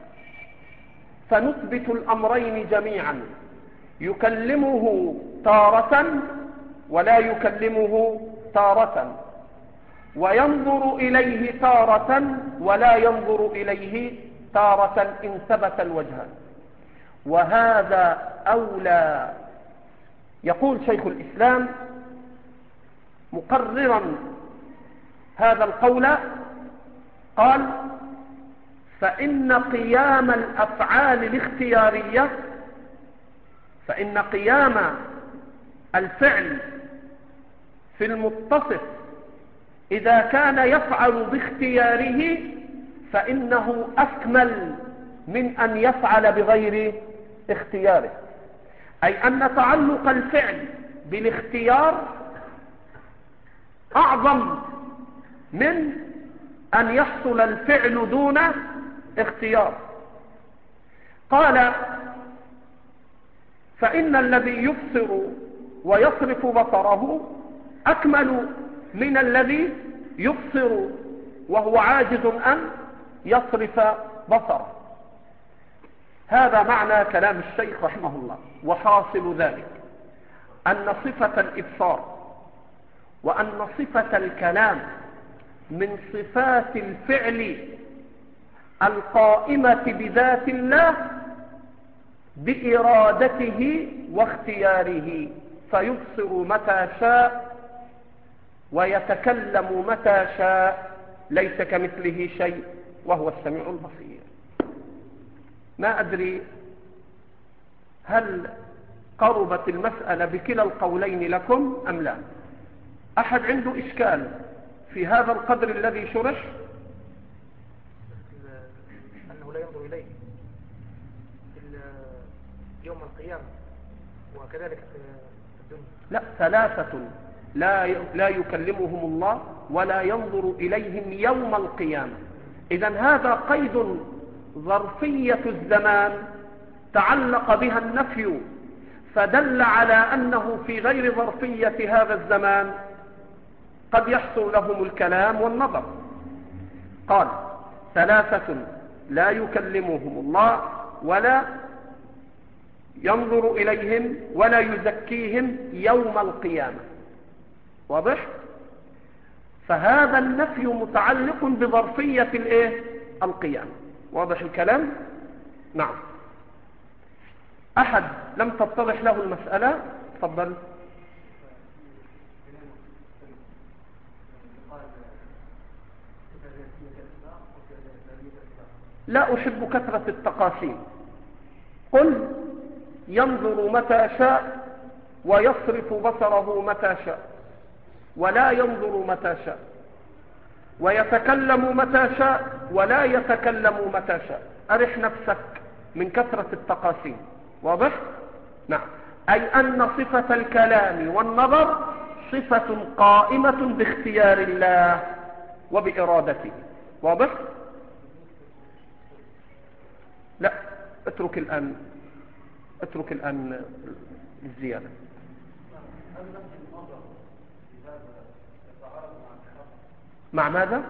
فنثبت الأمرين جميعا، يكلمه تارة ولا يكلمه تارة، وينظر إليه تارة ولا ينظر إليه تارة إن ثبت الوجهان، وهذا أولى. يقول شيخ الإسلام مقررا هذا القول، قال فإن قيام الأفعال الاختيارية فإن قيام الفعل في المتصف إذا كان يفعل باختياره فإنه أكمل من أن يفعل بغير اختياره، أي أن تعلق الفعل بالاختيار أعظم من أن يحصل الفعل دون اختيار. قال فإن الذي يبصر ويصرف بصره أكمل من الذي يبصر وهو عاجز أن يصرف بصره. هذا معنى كلام الشيخ رحمه الله. وحاصل ذلك أن صفة الإبصار وأن صفة الكلام من صفات الفعل القائمة بذات الله بإرادته واختياره، فيبصر متى شاء ويتكلم متى شاء، ليس كمثله شيء وهو السميع البصير. ما أدري هل قربت المسألة بكلا القولين لكم أم لا؟ أحد عنده إشكال في هذا القدر الذي شرح؟ أنه لا ينظر إليه في يوم القيامة وكذلك في الدنيا. لا، ثلاثة لا لا يكلمهم الله ولا ينظر إليهم يوم القيامة. إذن هذا قيد ظرفية الزمان تعلق بها النفي، فدل على أنه في غير ظرفية هذا الزمان قد يحصل لهم الكلام والنظر. قال ثلاثة لا يكلمهم الله ولا ينظر إليهم ولا يزكيهم يوم القيامة. واضح؟ فهذا النفي متعلق بظرفية الايه؟ القيامة. واضح الكلام؟ نعم. أحد لم تتضح له المسألة؟ تفضل. لا أحب كثرة التقاسيم. قل ينظر متى شاء ويصرف بصره متى شاء ولا ينظر متى شاء، ويتكلم متى شاء ولا يتكلم متى شاء. أرح نفسك من كثرة التقاسيم. واضح؟ نعم. أي أن صفة الكلام والنظر صفة قائمة باختيار الله وبإرادته. واضح؟ لا، اترك الآن اترك الآن الزيادة. مع ماذا؟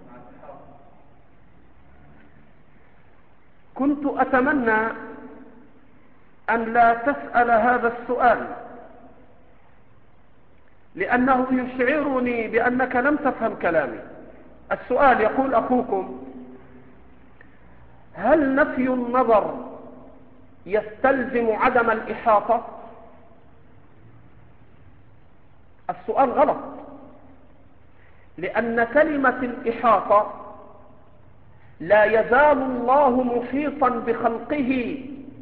كنت أتمنى أن لا تسأل هذا السؤال، لأنه يشعرني بأنك لم تفهم كلامي. السؤال يقول أخوكم: هل نفي النظر يستلزم عدم الإحاطة؟ السؤال غلط، لأن كلمة الإحاطة لا يزال الله محيطا بخلقه،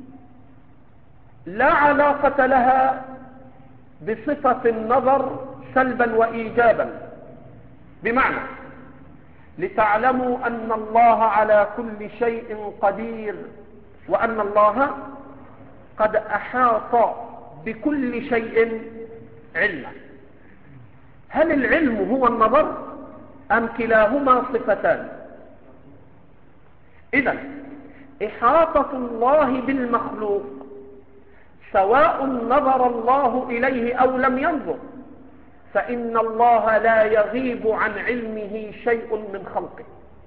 لا علاقة لها بصفة النظر سلبا وإيجابا. بمعنى لتعلموا أن الله على كل شيء قدير، وأن الله قد أحاط بكل شيء علما. هل العلم هو النظر أم كلاهما صفتان؟ إذن إحاطة الله بالمخلوق سواء نظر الله إليه أو لم ينظر، فإن الله لا يغيب عن علمه شيء من خلقه.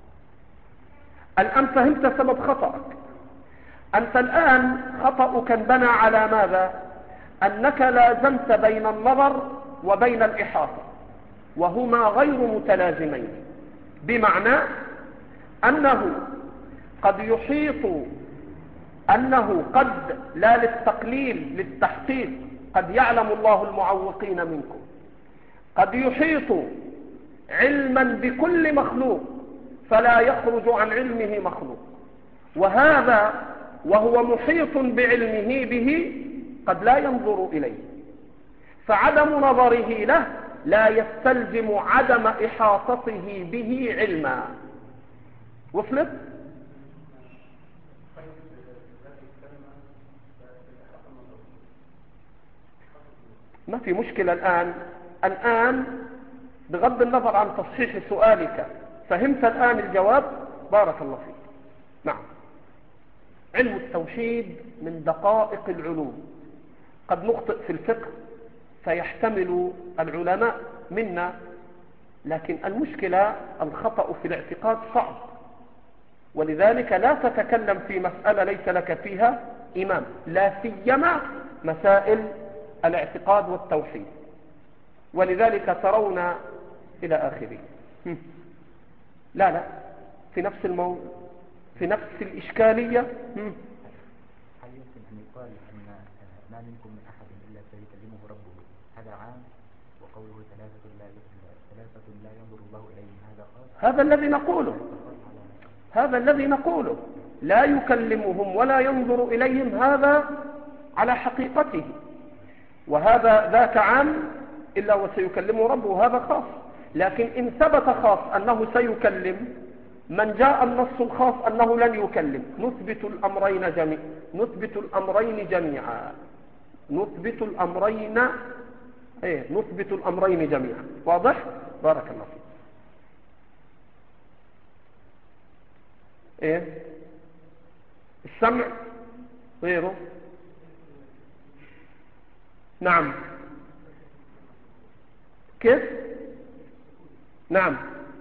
الآن فهمت سبب خطأك. أنت الآن خطأك انبنى على ماذا؟ أنك لازمت بين النظر وبين الإحاطة، وهما غير متلازمين. بمعنى أنه قد يحيط، أنه قد لا للتقليل للتحقيق، قد يعلم الله المعوقين منكم، قد يحيط علما بكل مخلوق فلا يخرج عن علمه مخلوق، وهذا وهو محيط بعلمه به قد لا ينظر إليه، فعدم نظره له لا يستلزم عدم إحاطته به علما. وصلت؟ ما في مشكلة. الآن الآن بغض النظر عن تصحيح سؤالك فهمت الآن الجواب؟ بارك الله فيك. نعم. علم التوحيد من دقائق العلوم. قد نخطئ في الفقه فيحتمل العلماء منا، لكن المشكلة الخطأ في الاعتقاد صعب، ولذلك لا تتكلم في مسألة ليس لك فيها إمام، لا سيما مسائل الاعتقاد والتوحيد. ولذلك ترون إلى آخره. لا لا في نفس الموضوع، في نفس الإشكالية. هل يمكن أن يقال أن ما منكم من أحد إلا سيكلمه ربه؟ هذا عام، وقوله ثلاثة لا ثلاثة لا ينظر الله إليهم هذا خاص. هذا الذي نقوله، هذا الذي نقوله لا يكلمهم ولا ينظر إليهم، هذا على حقيقته. وهذا ذاك عام إلا وسيكلمه ربه، هذا خاص. لكن إن ثبت خاص أنه سيكلم من جاء النص الخاص أنه لن يكلم، نثبت الأمرين جميعا، نثبت الأمرين جميعا نثبت الأمرين ايه نثبت الأمرين جميعا. واضح؟ بارك الله فيك. ايه السمع غيره؟ نعم. كيف؟ نعم.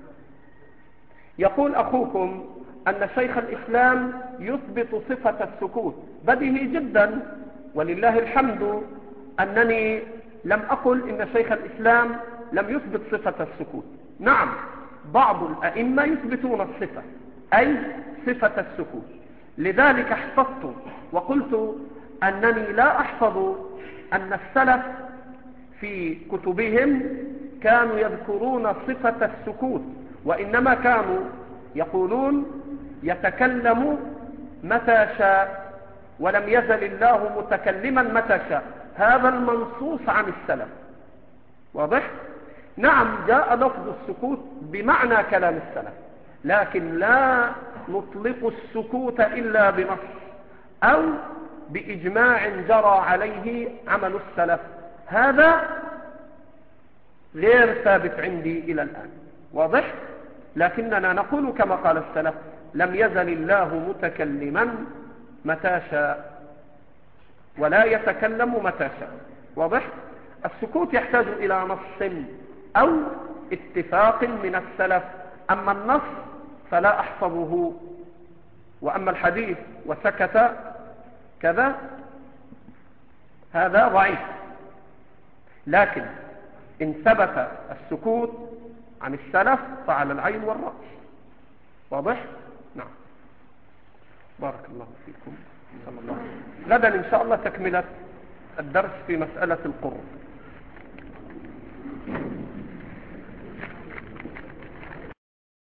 يقول أخوكم أن شيخ الإسلام يثبت صفة السكوت. بديهي جدا ولله الحمد أنني لم أقل إن شيخ الإسلام لم يثبت صفة السكوت. نعم، بعض الأئمة يثبتون الصفة، أي صفة السكوت. لذلك احفظت وقلت أنني لا أحفظ أن السلف في كتبهم كانوا يذكرون صفة السكوت، وإنما كانوا يقولون يتكلم متى شاء ولم يزل الله متكلما متى شاء. هذا المنصوص عن السلف. واضح؟ نعم، جاء لفظ السكوت بمعنى كلام السلف، لكن لا نطلق السكوت إلا بنص أو بإجماع جرى عليه عمل السلف. هذا غير ثابت عندي إلى الآن. واضح؟ لكننا نقول كما قال السلف: لم يزل الله متكلما متى شاء ولا يتكلم متى شاء. واضح؟ السكوت يحتاج إلى نص أو اتفاق من السلف. أما النص فلا أحفظه، وأما الحديث وسكت كذا هذا ضعيف. لكن إن ثبت السكوت عن السلف فعلى العين والرأس. واضح؟ نعم. بارك الله فيكم. صلى الله عليه وسلم. غدا إن شاء الله تكملة الدرس في مسألة القرب.